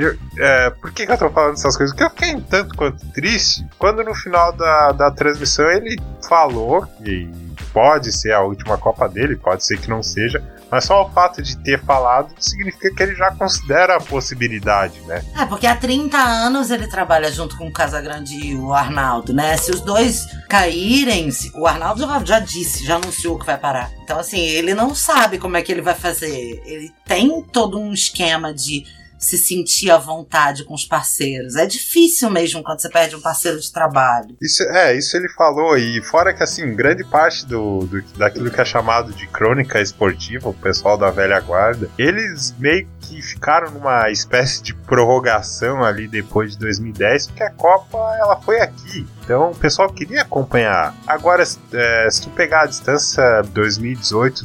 por que eu tô falando essas coisas? Porque eu fiquei um tanto quanto triste quando no final da transmissão ele falou que pode ser a última Copa dele, pode ser que não seja, mas só o fato de ter falado significa que ele já considera a possibilidade, né? Porque há 30 anos ele trabalha junto com o Casagrande e o Arnaldo, né? Se os dois caírem, o Arnaldo já disse, já anunciou que vai parar. Então, assim, ele não sabe como é que ele vai fazer. Ele tem todo um esquema de se sentir à vontade com os parceiros. É difícil mesmo quando você perde um parceiro de trabalho. Isso ele falou, e fora que, assim, grande parte daquilo que é chamado de crônica esportiva, o pessoal da velha guarda, eles meio que ficaram numa espécie de prorrogação ali depois de 2010, porque a Copa, ela foi aqui. Então o pessoal queria acompanhar. Agora, se tu pegar a distância 2018,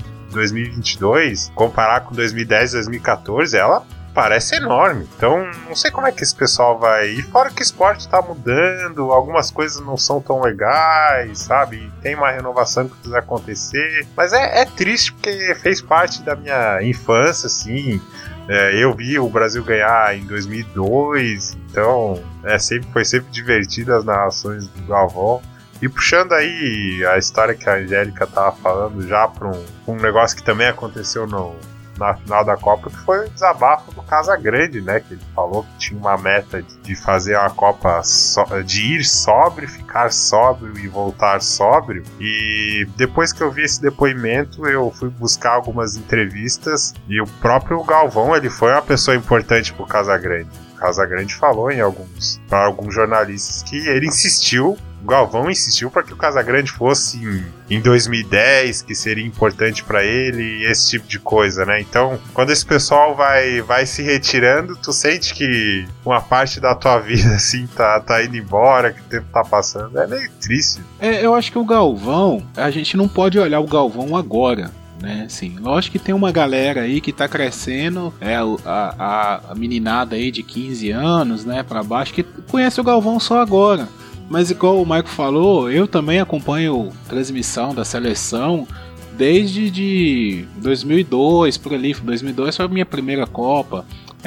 2022, comparar com 2010, 2014, ela parece enorme. Então, não sei como é que esse pessoal vai... E fora que o esporte tá mudando, algumas coisas não são tão legais, sabe? Tem uma renovação que precisa acontecer. Mas é triste porque fez parte da minha infância, assim. Eu vi o Brasil ganhar em 2002, então foi sempre divertido as narrações do Galvão. E puxando aí a história que a Angélica tava falando já para um negócio que também aconteceu na final da Copa, que foi o desabafo do Casagrande, né? Que ele falou que tinha uma meta de fazer uma Copa de ir sóbrio, ficar sóbrio e voltar sóbrio. E depois que eu vi esse depoimento, eu fui buscar algumas entrevistas e o próprio Galvão, ele foi uma pessoa importante pro Casagrande. O Casagrande falou para alguns jornalistas que ele insistiu, o Galvão insistiu para que o Casagrande fosse em 2010, que seria importante para ele, esse tipo de coisa, né? Então, quando esse pessoal vai se retirando, tu sente que uma parte da tua vida, assim, tá indo embora, que o tempo tá passando. É meio triste. Eu acho que o Galvão, a gente não pode olhar o Galvão agora, né? Assim, lógico que tem uma galera aí que tá crescendo, a meninada aí de 15 anos, né, pra baixo, que conhece o Galvão só agora. Mas igual o Marco falou, eu também acompanho transmissão da seleção desde de 2002, por ali. 2002 foi a minha primeira Copa.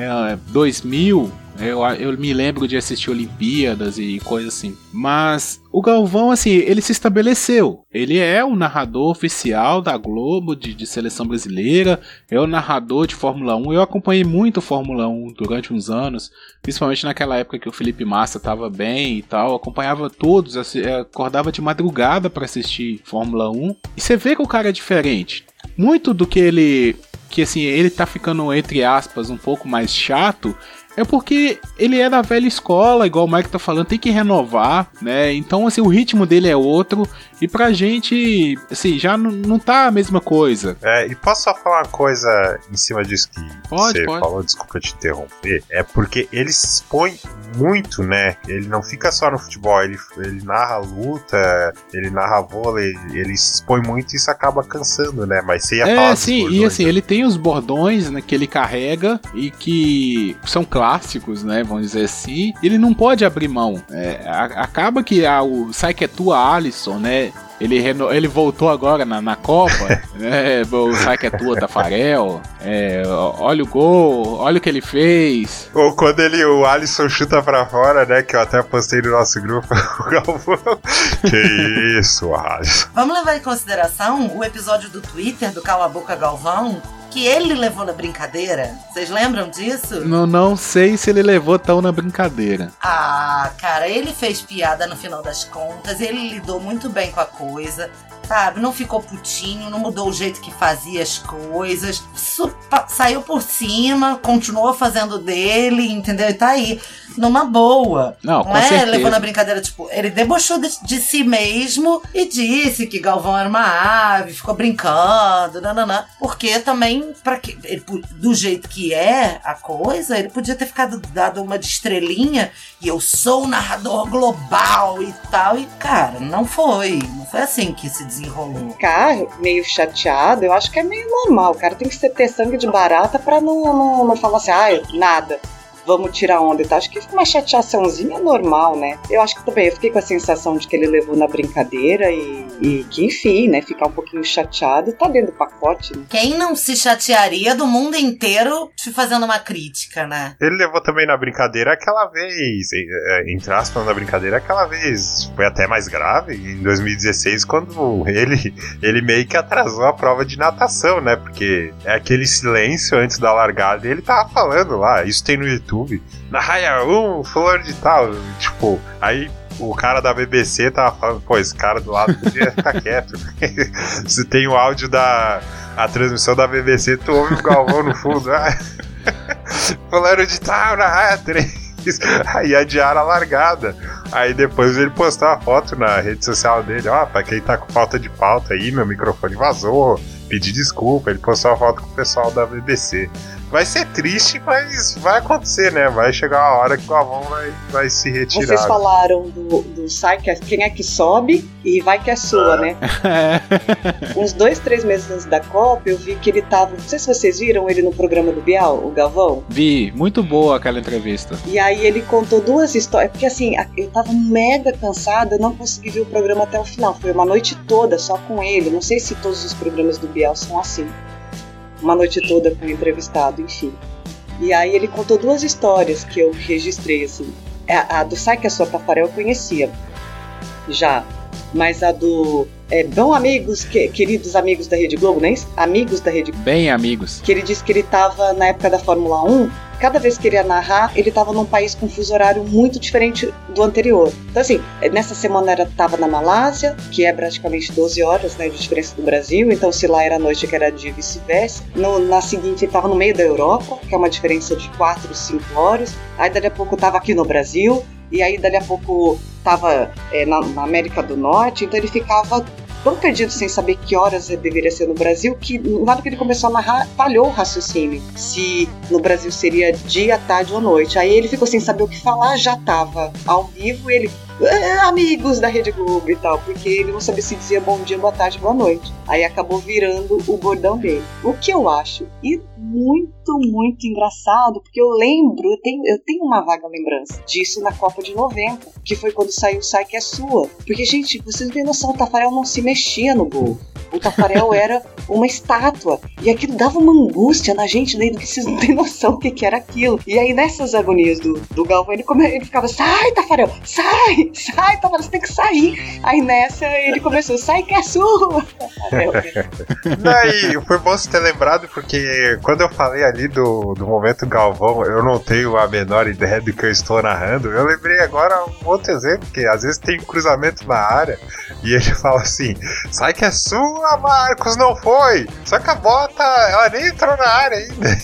2000, eu me lembro de assistir Olimpíadas e coisas assim. Mas o Galvão, assim, ele se estabeleceu. Ele é o narrador oficial da Globo de seleção brasileira. É o narrador de Fórmula 1. Eu acompanhei muito Fórmula 1 durante uns anos. Principalmente naquela época que o Felipe Massa estava bem e tal. Eu acompanhava todos, acordava de madrugada para assistir Fórmula 1. E você vê que o cara é diferente. Muito do que ele tá ficando, entre aspas, um pouco mais chato, é porque ele é da velha escola, igual o Mike tá falando, tem que renovar, né? Então, assim, o ritmo dele é outro, e pra gente, assim, já não tá a mesma coisa. E posso só falar uma coisa em cima disso que você falou, desculpa te interromper, é porque ele se expõe muito, né? Ele não fica só no futebol, ele narra luta, ele narra vôlei, ele se expõe muito e isso acaba cansando, né? Mas você ia falar dos sim, bordões, e assim, ele tem os bordões, né, que ele carrega e que são clássicos, né, vamos dizer assim, ele não pode abrir mão. Acaba que o Sai Que É Tua, Alisson, né, ele voltou agora na Copa, né, o Sai Que É Tua, Tafarel, olha o gol, olha o que ele fez. Ou quando o Alisson chuta pra fora, né, que eu até postei no nosso grupo, o Galvão, que isso, Alisson. Vamos levar em consideração o episódio do Twitter do Cala a Boca Galvão, que ele levou na brincadeira. Vocês lembram disso? Não sei se ele levou tão na brincadeira. Ah, cara, ele fez piada no final das contas, ele lidou muito bem com a coisa, sabe? Não ficou putinho, não mudou o jeito que fazia as coisas, saiu por cima, continuou fazendo dele, entendeu? E tá aí, numa boa. Não com certeza. Levou na brincadeira, tipo, ele debochou de si mesmo e disse que Galvão era uma ave, ficou brincando, nananã, porque também, do jeito que é a coisa, ele podia ter dado uma de estrelinha e eu sou o narrador global e tal, e cara, não foi assim que se desenrolou. Ficar meio chateado, eu acho que é meio normal. O cara tem que ter sangue de barata pra não falar assim, nada, vamos tirar onda e tal. Acho que uma chateaçãozinha é normal, né? Eu acho que também, eu fiquei com a sensação de que ele levou na brincadeira e que, enfim, né, ficar um pouquinho chateado tá dentro do pacote, né? Quem não se chatearia do mundo inteiro te fazendo uma crítica, né? Ele levou também na brincadeira aquela vez, entre aspas, na brincadeira aquela vez, foi até mais grave, em 2016, quando ele meio que atrasou a prova de natação, né? Porque é aquele silêncio antes da largada e ele tava falando lá, isso tem no YouTube, na raia 1, fulano de tal, tipo, aí o cara da BBC tava falando, pô, esse cara do lado podia ficar quieto. Se tem o áudio a transmissão da BBC, tu ouve o Galvão no fundo, fulano de tal, na raia 3. Aí adiaram a largada. Aí depois ele postou a foto na rede social dele, pra quem tá com falta de pauta aí, meu microfone vazou, pedi desculpa, ele postou a foto com o pessoal da BBC. Vai ser triste, mas vai acontecer, né? Vai chegar uma hora que o Galvão vai se retirar. Vocês falaram do Sai, quem é que sobe e vai que é sua, né? Uns 2-3 meses antes da Copa, eu vi que ele tava... Não sei se vocês viram ele no programa do Bial, o Galvão. Vi, muito boa aquela entrevista. E aí ele contou 2 histórias, porque assim, eu tava mega cansada, eu não consegui ver o programa até o final. Foi uma noite toda só com ele. Não sei se todos os programas do Bial são assim. Uma noite toda com o entrevistado, enfim. E aí ele contou 2 histórias que eu registrei, assim. A do Sai Que É Sua, Tafarel, eu conhecia já. Mas a do... bom amigos, queridos amigos da Rede Globo, não é isso? Amigos da Rede Globo. Bem amigos. Que ele disse que ele tava na época da Fórmula 1 cada vez que ele ia narrar, ele estava num país com um fuso horário muito diferente do anterior. Então assim, nessa semana estava na Malásia, que é praticamente 12 horas, né, de diferença do Brasil, então se lá era noite que era dia e vice-versa. Na seguinte ele estava no meio da Europa, que é uma diferença de 4, 5 horas, aí dali a pouco estava aqui no Brasil, e aí dali a pouco estava na América do Norte, então ele ficava tão perdido sem saber que horas deveria ser no Brasil, que na hora que ele começou a narrar, falhou o raciocínio, se no Brasil seria dia, tarde ou noite. Aí ele ficou sem saber o que falar, já estava ao vivo, ele, amigos da Rede Globo e tal, porque ele não sabia se dizia bom dia, boa tarde, boa noite. Aí acabou virando o bordão dele. O que eu acho muito, muito engraçado, porque eu lembro, eu tenho uma vaga lembrança disso na Copa de 90, que foi quando saiu o Sai Que É Sua. Porque, gente, vocês não têm noção, o Tafarel não se mexia no gol. O Tafarel era uma estátua. E aquilo dava uma angústia na gente, né? Que vocês não têm noção do que era aquilo. E aí, nessas agonias do Galvão, ele ficava, sai, Tafarel, sai, Tafarel, você tem que sair. Aí nessa, ele começou, sai que é sua. Daí, foi bom você ter lembrado, porque quando eu falei ali do momento Galvão, eu não tenho a menor ideia do que eu estou narrando. Eu lembrei agora um outro exemplo, que às vezes tem cruzamento na área, e ele fala assim, sai que é sua, Marcos, não foi. Só que a bota, ela nem entrou na área ainda.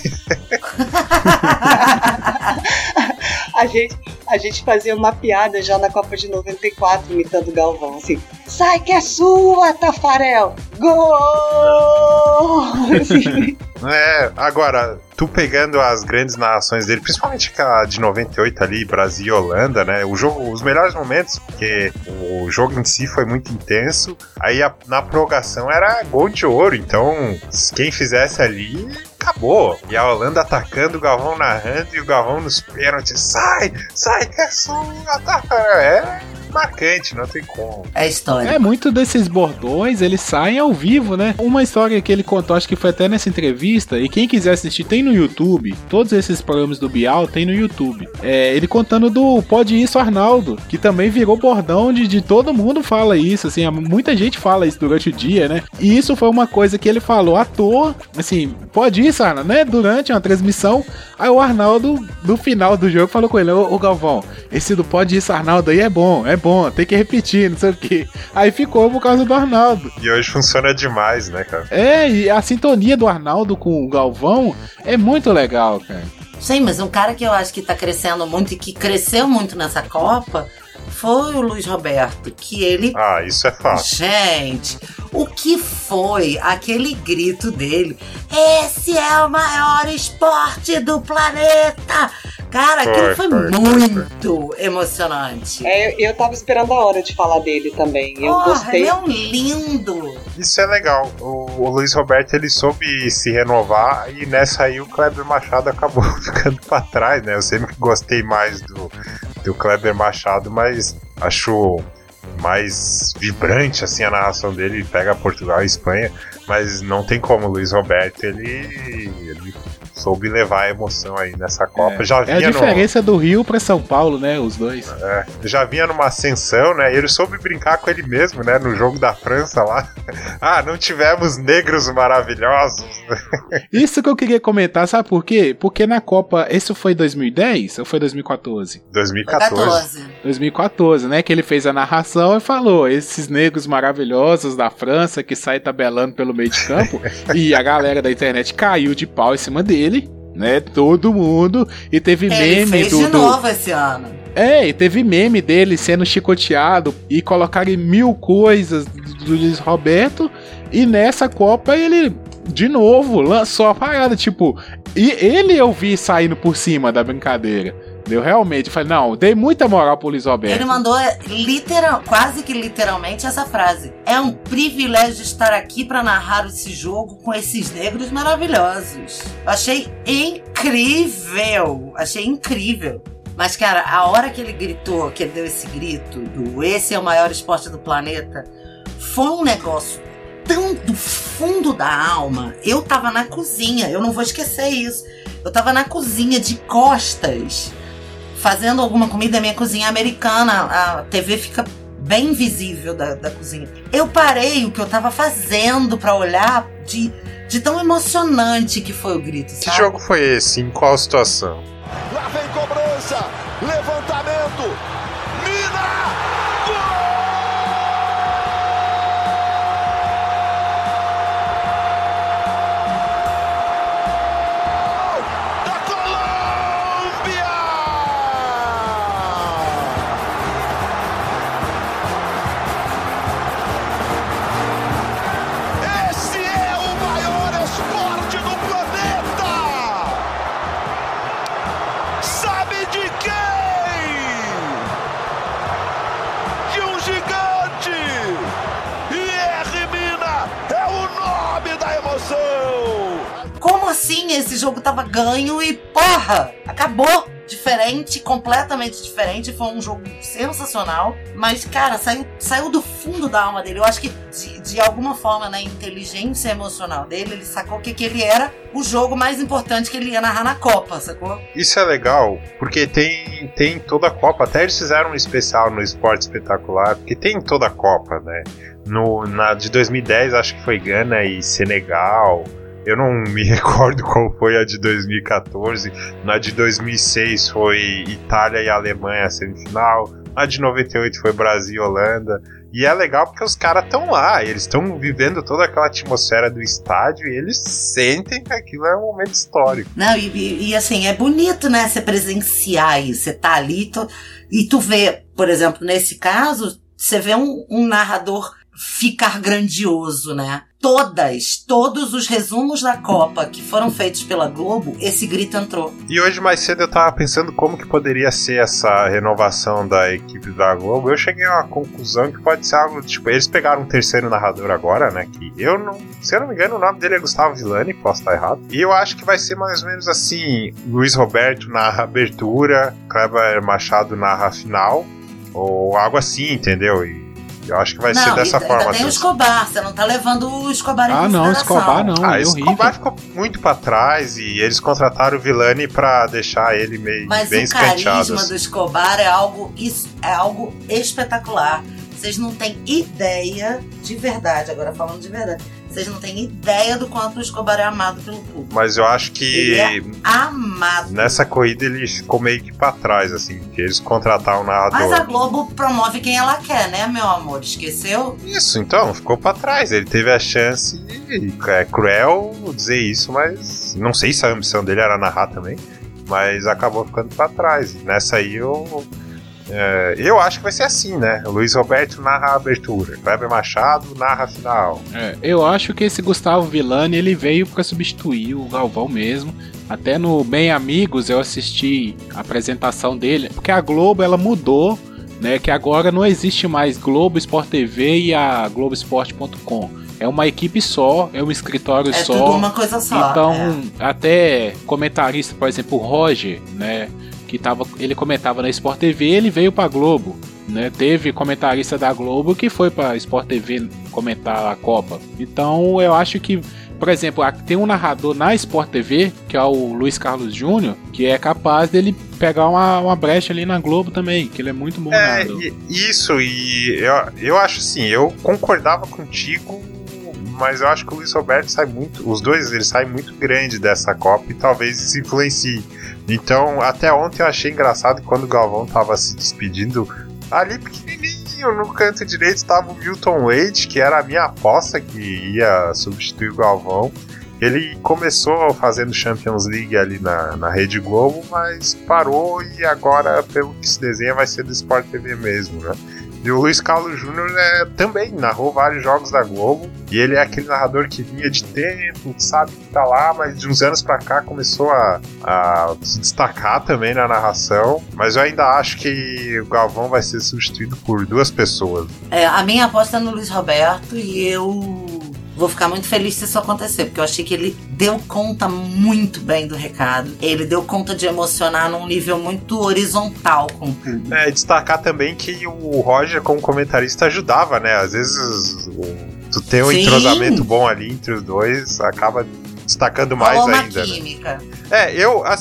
A gente fazia uma piada já na Copa de 94, imitando o Galvão, assim, sai que é sua, Tafarel, gol! Assim. Agora, tu pegando as grandes narrações dele, principalmente aquela de 98 ali, Brasil e Holanda, né? Os melhores momentos, porque o jogo em si foi muito intenso, aí na prorrogação era gol de ouro, então quem fizesse ali, acabou. E a Holanda atacando, o Galvão narrando, e o Galvão nos pênaltis, sai que é sua, marcante, não tem como. É história. É, muito desses bordões, eles saem ao vivo, né? Uma história que ele contou, acho que foi até nessa entrevista, e quem quiser assistir, tem no YouTube. Todos esses programas do Bial tem no YouTube. Ele contando do Pode Isso, Arnaldo, que também virou bordão de todo mundo fala isso, assim, muita gente fala isso durante o dia, né? E isso foi uma coisa que ele falou à toa, assim, pode isso, Arnaldo, né? Durante uma transmissão, aí o Arnaldo, no final do jogo, falou com ele, ô Galvão, esse do Pode Isso, Arnaldo aí é bom, tem que repetir, não sei o que. Aí ficou por causa do Arnaldo. E hoje funciona demais, né, cara? E a sintonia do Arnaldo com o Galvão é muito legal, cara. Sim, mas um cara que eu acho que tá crescendo muito e que cresceu muito nessa Copa foi o Luiz Roberto, que ele... isso é fácil. Gente, o que foi aquele grito dele? Esse é o maior esporte do planeta! Cara, aquilo foi muito emocionante. Eu tava esperando a hora de falar dele também. Eu gostei. É um lindo. Isso é legal. O Luiz Roberto, ele soube se renovar, e nessa aí o Kleber Machado acabou ficando pra trás, né? Eu sempre gostei mais do Kleber Machado, mas acho mais vibrante assim a narração dele. Ele pega Portugal e Espanha, mas não tem como. O Luiz Roberto, ele soube levar a emoção aí nessa Copa. Já vinha a diferença do Rio pra São Paulo, né? Os dois. Já vinha numa ascensão, né? Ele soube brincar com ele mesmo, né? No jogo da França lá. Não tivemos negros maravilhosos. Isso que eu queria comentar, sabe por quê? Porque na Copa, isso foi 2010 ou foi 2014? 2014, né? Que ele fez a narração e falou, esses negros maravilhosos da França que saem tabelando pelo meio de campo. E a galera da internet caiu de pau em cima dele, né? Todo mundo. E teve meme ele fez de novo esse ano. E teve meme dele sendo chicoteado e colocaram 1000 coisas do Luiz Roberto. E nessa Copa ele, de novo, lançou a parada, tipo... E ele eu vi saindo por cima da brincadeira. Eu realmente falei, não, dei muita moral pro Luiz Roberto. Ele mandou quase que literalmente essa frase. É um privilégio estar aqui pra narrar esse jogo com esses negros maravilhosos. Achei incrível. Mas, cara, a hora que ele gritou, que ele deu esse grito do esse é o maior esporte do planeta, foi um negócio tão do fundo da alma. Eu tava na cozinha, eu não vou esquecer isso. Eu tava na cozinha de costas, fazendo alguma comida. Minha cozinha americana, a TV fica bem visível da cozinha. Eu parei o que eu tava fazendo pra olhar de de tão emocionante que foi o grito, sabe? Que jogo foi esse? Em qual situação? Lá vem cobrança, levantamento, Mina, gol! Da Colômbia! Esse é o maior esporte do planeta! Sabe de quem? De um gigante! IR Mina é o nome da emoção! Como assim esse jogo tava ganho e, porra, acabou? Diferente, completamente diferente. Foi um jogo sensacional. Mas, cara, saiu do fundo da alma dele. Eu acho que, de alguma forma, na inteligência emocional dele, ele sacou que aquele era o jogo mais importante que ele ia narrar na Copa, sacou? Isso é legal, porque tem toda a Copa. Até eles fizeram um especial no Esporte Espetacular, porque tem toda a Copa, né? Na de 2010, acho que foi Gana e Senegal. Eu não me recordo qual foi a de 2014. Na de 2006 foi Itália e Alemanha, semifinal. Na de 98 foi Brasil e Holanda. E é legal porque os caras estão lá, eles estão vivendo toda aquela atmosfera do estádio e eles sentem que aquilo é um momento histórico. Não, e assim, é bonito, né, você presenciar isso, você tá ali e tu vê, por exemplo, nesse caso, você vê um narrador ficar grandioso, né? Todos os resumos da Copa que foram feitos pela Globo, esse grito entrou. E hoje mais cedo eu tava pensando como que poderia ser essa renovação da equipe da Globo. Eu cheguei a uma conclusão que pode ser algo, tipo, eles pegaram um terceiro narrador agora, né, que se eu não me engano o nome dele é Gustavo Villani, posso estar errado. E eu acho que vai ser mais ou menos assim, Luiz Roberto narra a abertura, Kleber Machado narra a final, ou algo assim, entendeu? E eu acho que vai ser dessa forma. Tem o Escobar, você não tá levando o Escobar em consideração. Não, Escobar não, é horrível. Escobar ficou muito pra trás e eles contrataram o Villani pra deixar ele meio bem escanteado. Mas o carisma do Escobar é algo espetacular. Vocês não têm ideia, de verdade, agora falando de verdade, vocês não têm ideia do quanto o Escobar é amado pelo público. Mas eu acho que ele é amado. Nessa corrida ele ficou meio que pra trás, assim, que eles contrataram um narrador. Mas a Globo promove quem ela quer, né, meu amor? Esqueceu? Isso, então, ficou pra trás. Ele teve a chance, é cruel dizer isso, mas não sei se a ambição dele era narrar também, mas acabou ficando pra trás. Nessa aí eu acho que vai ser assim, né? O Luiz Roberto narra a abertura, Kleber Machado narra a final. Eu acho que esse Gustavo Villani, ele veio pra substituir o Galvão mesmo. Até no Bem Amigos eu assisti a apresentação dele, porque a Globo ela mudou, né? Que agora não existe mais Globo Sport TV e a Globoesporte.com. É uma equipe só, é um escritório só. É tudo uma coisa só. Então, até comentarista, por exemplo, o Roger, né? Ele comentava na Sport TV, ele veio pra Globo, né? Teve comentarista da Globo que foi pra Sport TV comentar a Copa. Então eu acho que, por exemplo, tem um narrador na Sport TV, que é o Luiz Carlos Júnior, que é capaz dele pegar uma brecha ali na Globo também, que ele é muito bom narrador. Isso, e eu acho assim, eu concordava contigo, mas eu acho que o Luiz Roberto os dois eles saem muito grande dessa Copa e talvez isso influencie. Então, até ontem eu achei engraçado que quando o Galvão tava se despedindo, ali pequenininho no canto direito estava o Milton Leite, que era a minha aposta que ia substituir o Galvão. Ele começou fazendo Champions League ali na Rede Globo, mas parou e agora, pelo que se desenha, vai ser do Sport TV mesmo, né? E o Luiz Carlos Júnior também narrou vários jogos da Globo. E ele é aquele narrador que vinha de tempo, sabe que tá lá, mas de uns anos pra cá começou a se destacar também na narração. Mas eu ainda acho que o Galvão vai ser substituído por duas pessoas. A minha aposta é no Luiz Roberto e eu vou ficar muito feliz se isso acontecer, porque eu achei que ele deu conta muito bem do recado. Ele deu conta de emocionar num nível muito horizontal com o público. Destacar também que o Roger, como comentarista, ajudava, né? Às vezes tu tem um entrosamento bom ali entre os dois, acaba destacando mais ainda. Química. Né?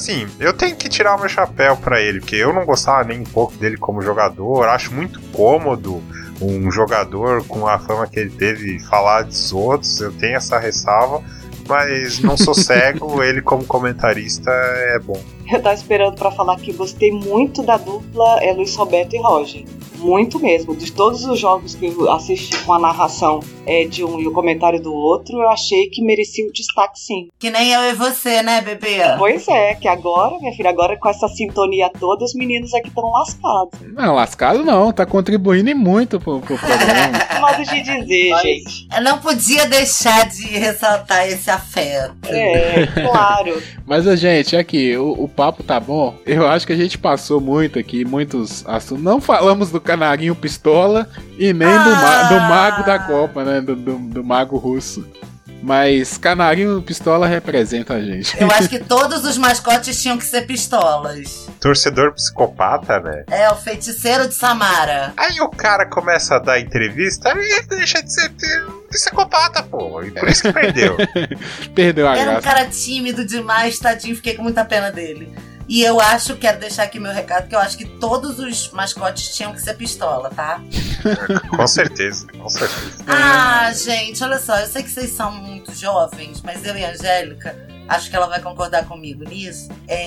Eu tenho que tirar o meu chapéu pra ele, porque eu não gostava nem um pouco dele como jogador, acho muito cômodo um jogador com a fama que ele teve falar dos outros, eu tenho essa ressalva, mas não sou cego, ele como comentarista é bom. Eu tava esperando pra falar que gostei muito da dupla Luiz Roberto e Roger. Muito mesmo. De todos os jogos que eu assisti com a narração de um e o comentário do outro, eu achei que merecia o destaque sim. Que nem eu e você, né, bebê? Pois é, que agora, minha filha, agora com essa sintonia toda, os meninos aqui estão lascados. Não, lascado não, tá contribuindo e muito pro programa. Modo de dizer, gente. Eu não podia deixar de ressaltar esse afeto. Claro. Mas, gente, aqui, o papo tá bom. Eu acho que a gente passou muito aqui, muitos assuntos. Não falamos do Canarinho Pistola e nem do mago da Copa, né? Do mago russo. Mas Canarinho Pistola representa a gente. Eu acho que todos os mascotes tinham que ser pistolas. Torcedor psicopata, né? O feiticeiro de Samara. Aí o cara começa a dar entrevista e deixa de ser psicopata, pô. E por isso que perdeu. Perdeu a graça. Era um cara tímido demais, tadinho, fiquei com muita pena dele. E eu acho, quero deixar aqui meu recado, que eu acho que todos os mascotes tinham que ser pistola, tá? Com certeza, com certeza. Gente, olha só, eu sei que vocês são muito jovens, mas eu e a Angélica, acho que ela vai concordar comigo nisso.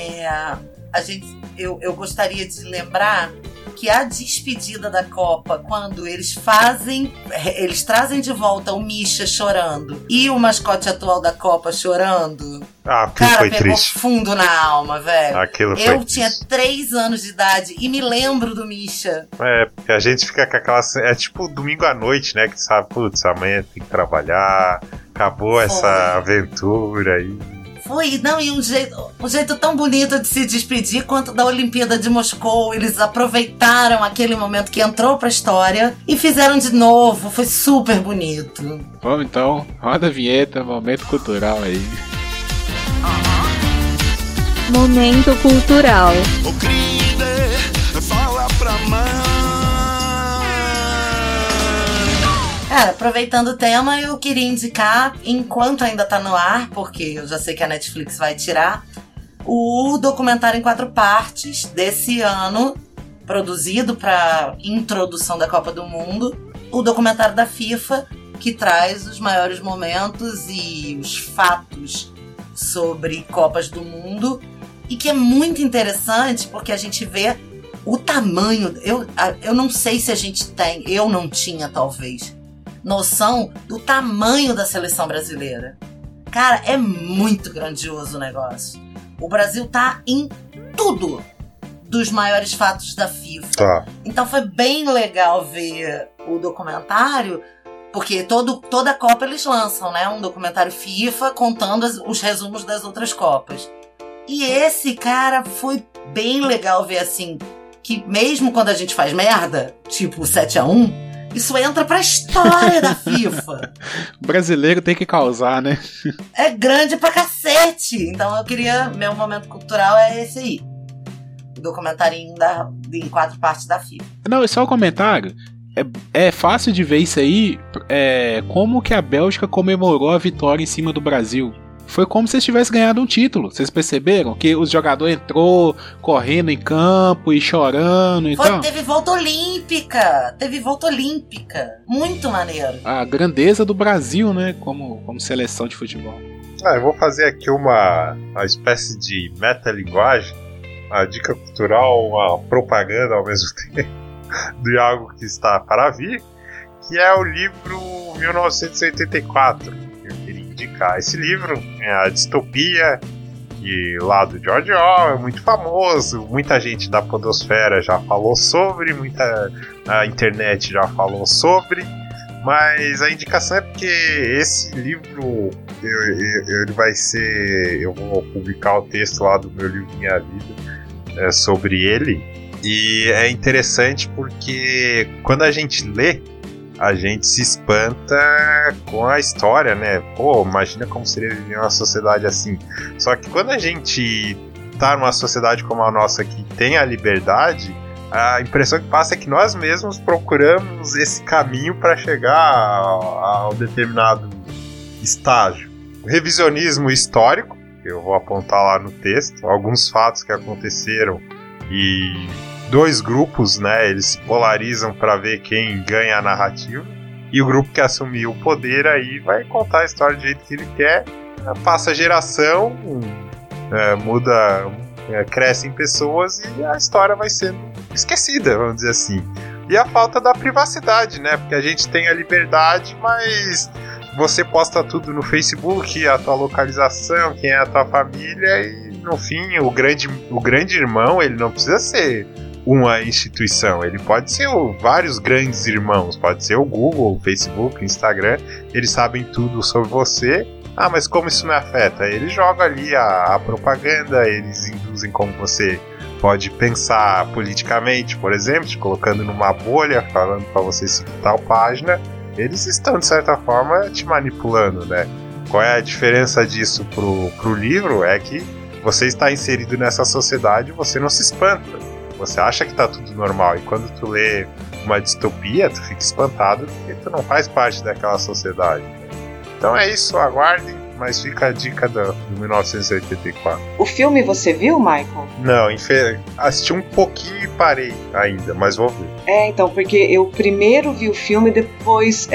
Eu gostaria de lembrar que a despedida da Copa, quando eles trazem de volta o Misha chorando e o mascote atual da Copa chorando. Cara, foi pegou triste. Fundo na alma, velho. Eu tinha triste. 3 anos de idade e me lembro do Misha. Porque a gente fica com aquela... É tipo domingo à noite, né? Que sabe, putz, amanhã tem que trabalhar, acabou essa aventura aí. Foi, não, e um jeito tão bonito de se despedir quanto da Olimpíada de Moscou. Eles aproveitaram aquele momento que entrou pra história e fizeram de novo. Foi super bonito. Vamos então, roda a vinheta, momento cultural aí. Momento cultural. Ô querida, fala pra mãe. Cara, aproveitando o tema, eu queria indicar, enquanto ainda tá no ar, porque eu já sei que a Netflix vai tirar, o documentário em 4 partes desse ano, produzido para introdução da Copa do Mundo, o documentário da FIFA, que traz os maiores momentos e os fatos sobre Copas do Mundo, e que é muito interessante porque a gente vê o tamanho. Eu não sei se a gente tem, eu não tinha talvez, noção do tamanho da seleção brasileira. Cara, é muito grandioso o negócio. O Brasil tá em tudo dos maiores fatos da FIFA. Tá. Então foi bem legal ver o documentário, porque toda a Copa eles lançam, né? Um documentário FIFA contando os resumos das outras Copas. E esse, cara, foi bem legal ver assim, que mesmo quando a gente faz merda, tipo 7-1, isso entra pra história da FIFA. O brasileiro tem que causar, né? É grande pra cacete. Então eu queria... Meu momento cultural é esse aí. O documentarinho em 4 partes da FIFA. Não, é só um comentário. É fácil de ver isso aí. Como que a Bélgica comemorou a vitória em cima do Brasil. Foi como se eles tivessem ganhado um título. Vocês perceberam? Que o jogador entrou correndo em campo e chorando e tal. Teve volta olímpica. Muito maneiro. A grandeza do Brasil, né? Como seleção de futebol. Eu vou fazer aqui uma espécie de metalinguagem. Uma dica cultural, uma propaganda ao mesmo tempo. De algo que está para vir. Que é o livro 1984. Indicar esse livro, a distopia, que lá do George Orwell é muito famoso, muita gente da podosfera já falou sobre, a internet já falou sobre, mas a indicação é porque esse livro ele vai ser, eu vou publicar o texto lá do meu livro Minha Vida sobre ele, e é interessante porque quando a gente lê, a gente se espanta com a história, né? Pô, imagina como seria viver uma sociedade assim. Só que quando a gente tá numa sociedade como a nossa que tem a liberdade, a impressão que passa é que nós mesmos procuramos esse caminho para chegar a um determinado estágio. O revisionismo histórico, eu vou apontar lá no texto, alguns fatos que aconteceram e 2 grupos, né, eles se polarizam para ver quem ganha a narrativa, e o grupo que assumiu o poder aí vai contar a história do jeito que ele quer, passa a geração, muda, crescem pessoas e a história vai sendo esquecida, vamos dizer assim. E a falta da privacidade, né? Porque a gente tem a liberdade, mas você posta tudo no Facebook, a tua localização, quem é a tua família, e no fim o grande irmão, ele não precisa ser uma instituição, ele pode ser vários grandes irmãos, pode ser o Google, o Facebook, o Instagram, eles sabem tudo sobre você. Ah, mas como isso me afeta? Eles jogam ali a propaganda, eles induzem como você pode pensar politicamente, por exemplo, te colocando numa bolha, falando para você seguir tal página. Eles estão, de certa forma, te manipulando, né? Qual é a diferença disso pro livro? É que você está inserido nessa sociedade, você não se espanta. Você acha que tá tudo normal. E quando tu lê uma distopia, tu fica espantado porque tu não faz parte daquela sociedade. Então é isso, aguardem. Mas fica a dica do 1984. O filme você viu, Michael? Não, assisti um pouquinho e parei ainda, mas vou ver. Então, porque eu primeiro vi o filme, depois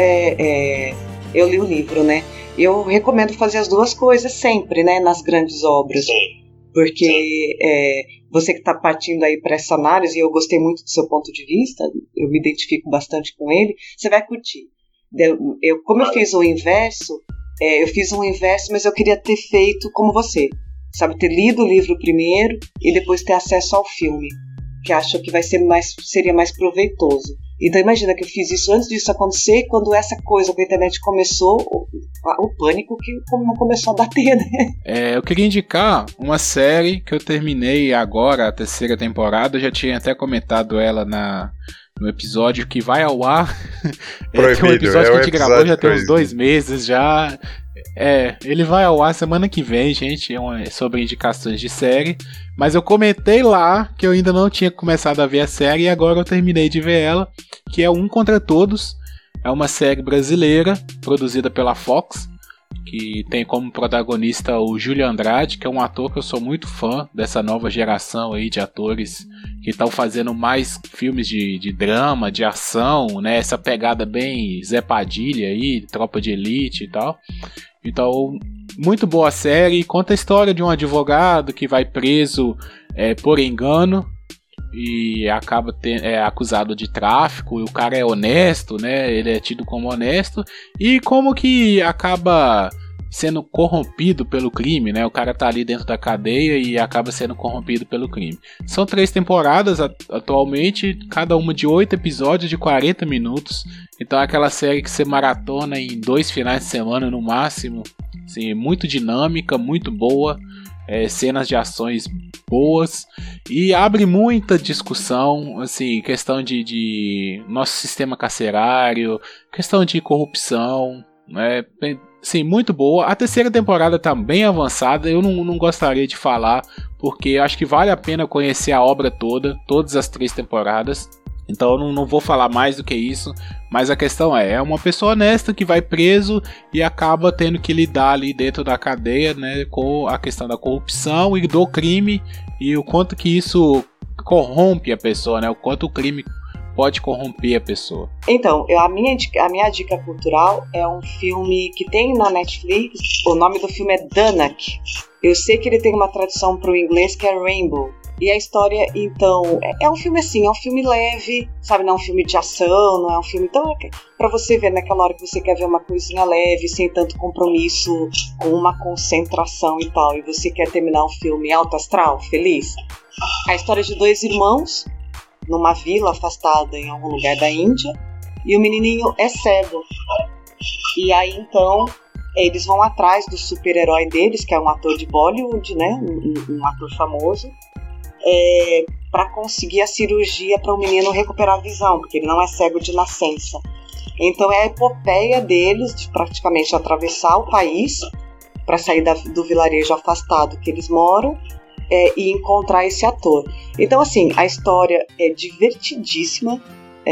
eu li o livro, né? Eu recomendo fazer as duas coisas sempre, né? Nas grandes obras. Sim. Porque você que está partindo aí para essa análise, e eu gostei muito do seu ponto de vista, eu me identifico bastante com ele, você vai curtir. Como eu fiz o inverso, mas eu queria ter feito como você, sabe, ter lido o livro primeiro e depois ter acesso ao filme, que acho que seria mais proveitoso. Então imagina que eu fiz isso antes disso acontecer, quando essa coisa com a internet começou, o pânico que começou a bater, né? Eu queria indicar uma série que eu terminei agora, a 3ª temporada, eu já tinha até comentado ela no episódio que vai ao ar. Tem um episódio que a gente gravou já tem uns 2 meses já. Ele vai ao ar semana que vem, gente. É sobre indicações de série. Mas eu comentei lá que eu ainda não tinha começado a ver a série e agora eu terminei de ver ela. Que é Um Contra Todos. É uma série brasileira produzida pela Fox, que tem como protagonista o Júlio Andrade, que é um ator que eu sou muito fã dessa nova geração aí de atores que estão fazendo mais filmes de drama, de ação, né? Essa pegada bem Zé Padilha aí, Tropa de Elite e tal. Então, muito boa série. Conta a história de um advogado que vai preso por engano e acaba acusado de tráfico. E o cara é honesto, né? Ele é tido como honesto. E como que acaba sendo corrompido pelo crime, né? O cara tá ali dentro da cadeia e acaba sendo corrompido pelo crime. São 3 temporadas atualmente, cada uma de 8 episódios de 40 minutos. Então é aquela série que você maratona em 2 finais de semana no máximo. Assim, muito dinâmica, muito boa. Cenas de ações boas e abre muita discussão, assim, questão de nosso sistema carcerário, questão de corrupção, né? Sim, muito boa. A 3ª temporada tá bem avançada. Eu não gostaria de falar, porque acho que vale a pena conhecer a obra toda, todas as 3 temporadas. Então eu não vou falar mais do que isso. Mas a questão é uma pessoa honesta que vai preso e acaba tendo que lidar ali dentro da cadeia, né, com a questão da corrupção e do crime, e o quanto que isso corrompe a pessoa, né, o quanto o crime pode corromper a pessoa. Então, a minha dica cultural é um filme que tem na Netflix. O nome do filme é Danak. Eu sei que ele tem uma tradução para o inglês que é Rainbow. E a história, então, é um filme assim, é um filme leve, sabe? Não é um filme de ação, não é um filme... Então, pra você ver naquela hora que você quer ver uma coisinha leve, sem tanto compromisso, com uma concentração e tal, e você quer terminar um filme alto astral, feliz. A história de 2 irmãos, numa vila afastada em algum lugar da Índia, e o menininho é cego. E aí, então, eles vão atrás do super-herói deles, que é um ator de Bollywood, né? Um ator famoso, para conseguir a cirurgia para o menino recuperar a visão, porque ele não é cego de nascença. Então é a epopeia deles de praticamente atravessar o país para sair do vilarejo afastado que eles moram e encontrar esse ator. Então, assim, a história é divertidíssima,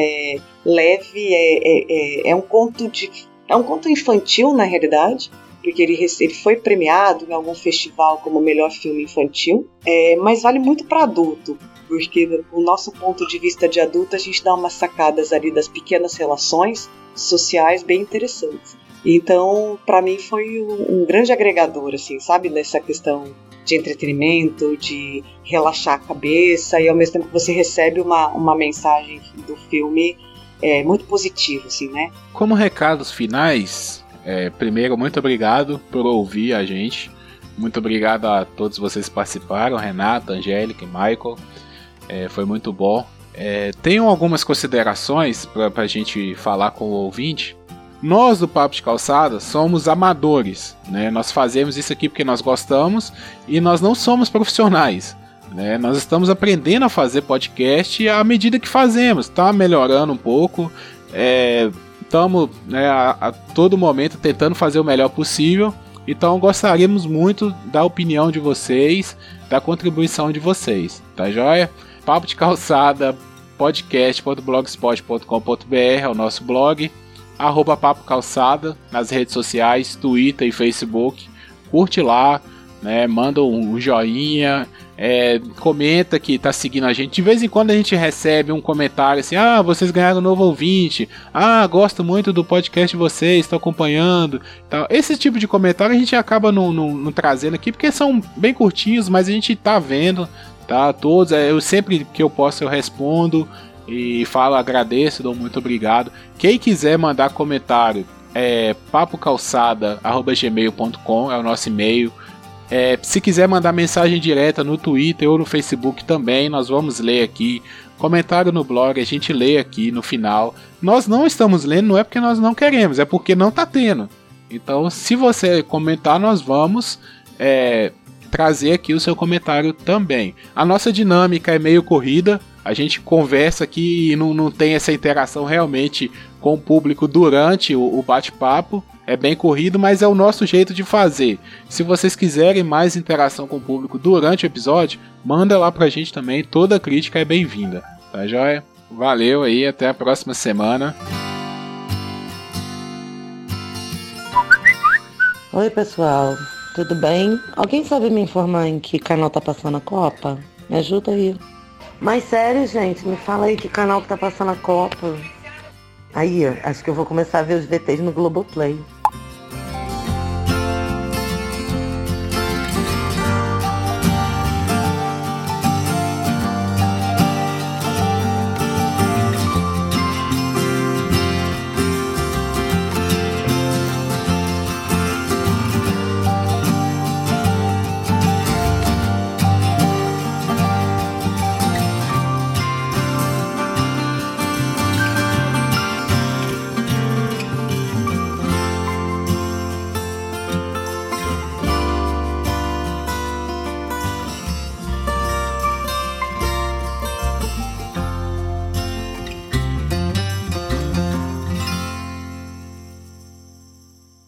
leve, é um conto infantil, na realidade, porque ele foi premiado em algum festival como melhor filme infantil, mas vale muito para adulto, porque do nosso ponto de vista de adulto a gente dá umas sacadas ali das pequenas relações sociais bem interessantes. Então, pra mim foi um grande agregador, assim, sabe? Nessa questão de entretenimento, de relaxar a cabeça, e ao mesmo tempo que você recebe uma mensagem do filme muito positiva, assim, né? Como recados finais, primeiro, muito obrigado por ouvir a gente. Muito obrigado a todos vocês que participaram, Renata, Angélica e Michael. Foi muito bom. Tenho algumas considerações para a gente falar com o ouvinte. Nós do Papo de Calçada somos amadores, né? Nós fazemos isso aqui porque nós gostamos e nós não somos profissionais, né? Nós estamos aprendendo a fazer podcast à medida que fazemos, está melhorando um pouco, estamos, né, a todo momento tentando fazer o melhor possível. Então gostaríamos muito da opinião de vocês, da contribuição de vocês, tá joia? Papo de Calçada, podcast.blogspot.com.br é o nosso blog. @Papo Calçada nas redes sociais, Twitter e Facebook. Curte lá, né? Manda um joinha, comenta que tá seguindo a gente. De vez em quando a gente recebe um comentário assim: vocês ganharam um novo ouvinte, gosto muito do podcast de vocês, estou acompanhando. Então, esse tipo de comentário a gente acaba não trazendo aqui porque são bem curtinhos, mas a gente tá vendo, tá? Todos, eu sempre que eu posso eu respondo e falo, agradeço, dou muito obrigado. Quem quiser mandar comentário, papocalçada@gmail.com é o nosso e-mail. Se quiser mandar mensagem direta no Twitter ou no Facebook também, nós vamos ler aqui. Comentário no blog, a gente lê aqui no final. Nós não estamos lendo, não é porque nós não queremos, é porque não tá tendo. Então, se você comentar, nós vamos trazer aqui o seu comentário também. A nossa dinâmica é meio corrida. A gente conversa aqui e não tem essa interação realmente com o público durante o bate-papo. É bem corrido, mas é o nosso jeito de fazer. Se vocês quiserem mais interação com o público durante o episódio, manda lá pra gente também. Toda crítica é bem-vinda. Tá joia? Valeu aí, até a próxima semana. Oi, pessoal. Tudo bem? Alguém sabe me informar em que canal tá passando a Copa? Me ajuda aí. Mas sério, gente, me fala aí que canal que tá passando a Copa. Aí, acho que eu vou começar a ver os VTs no Globoplay.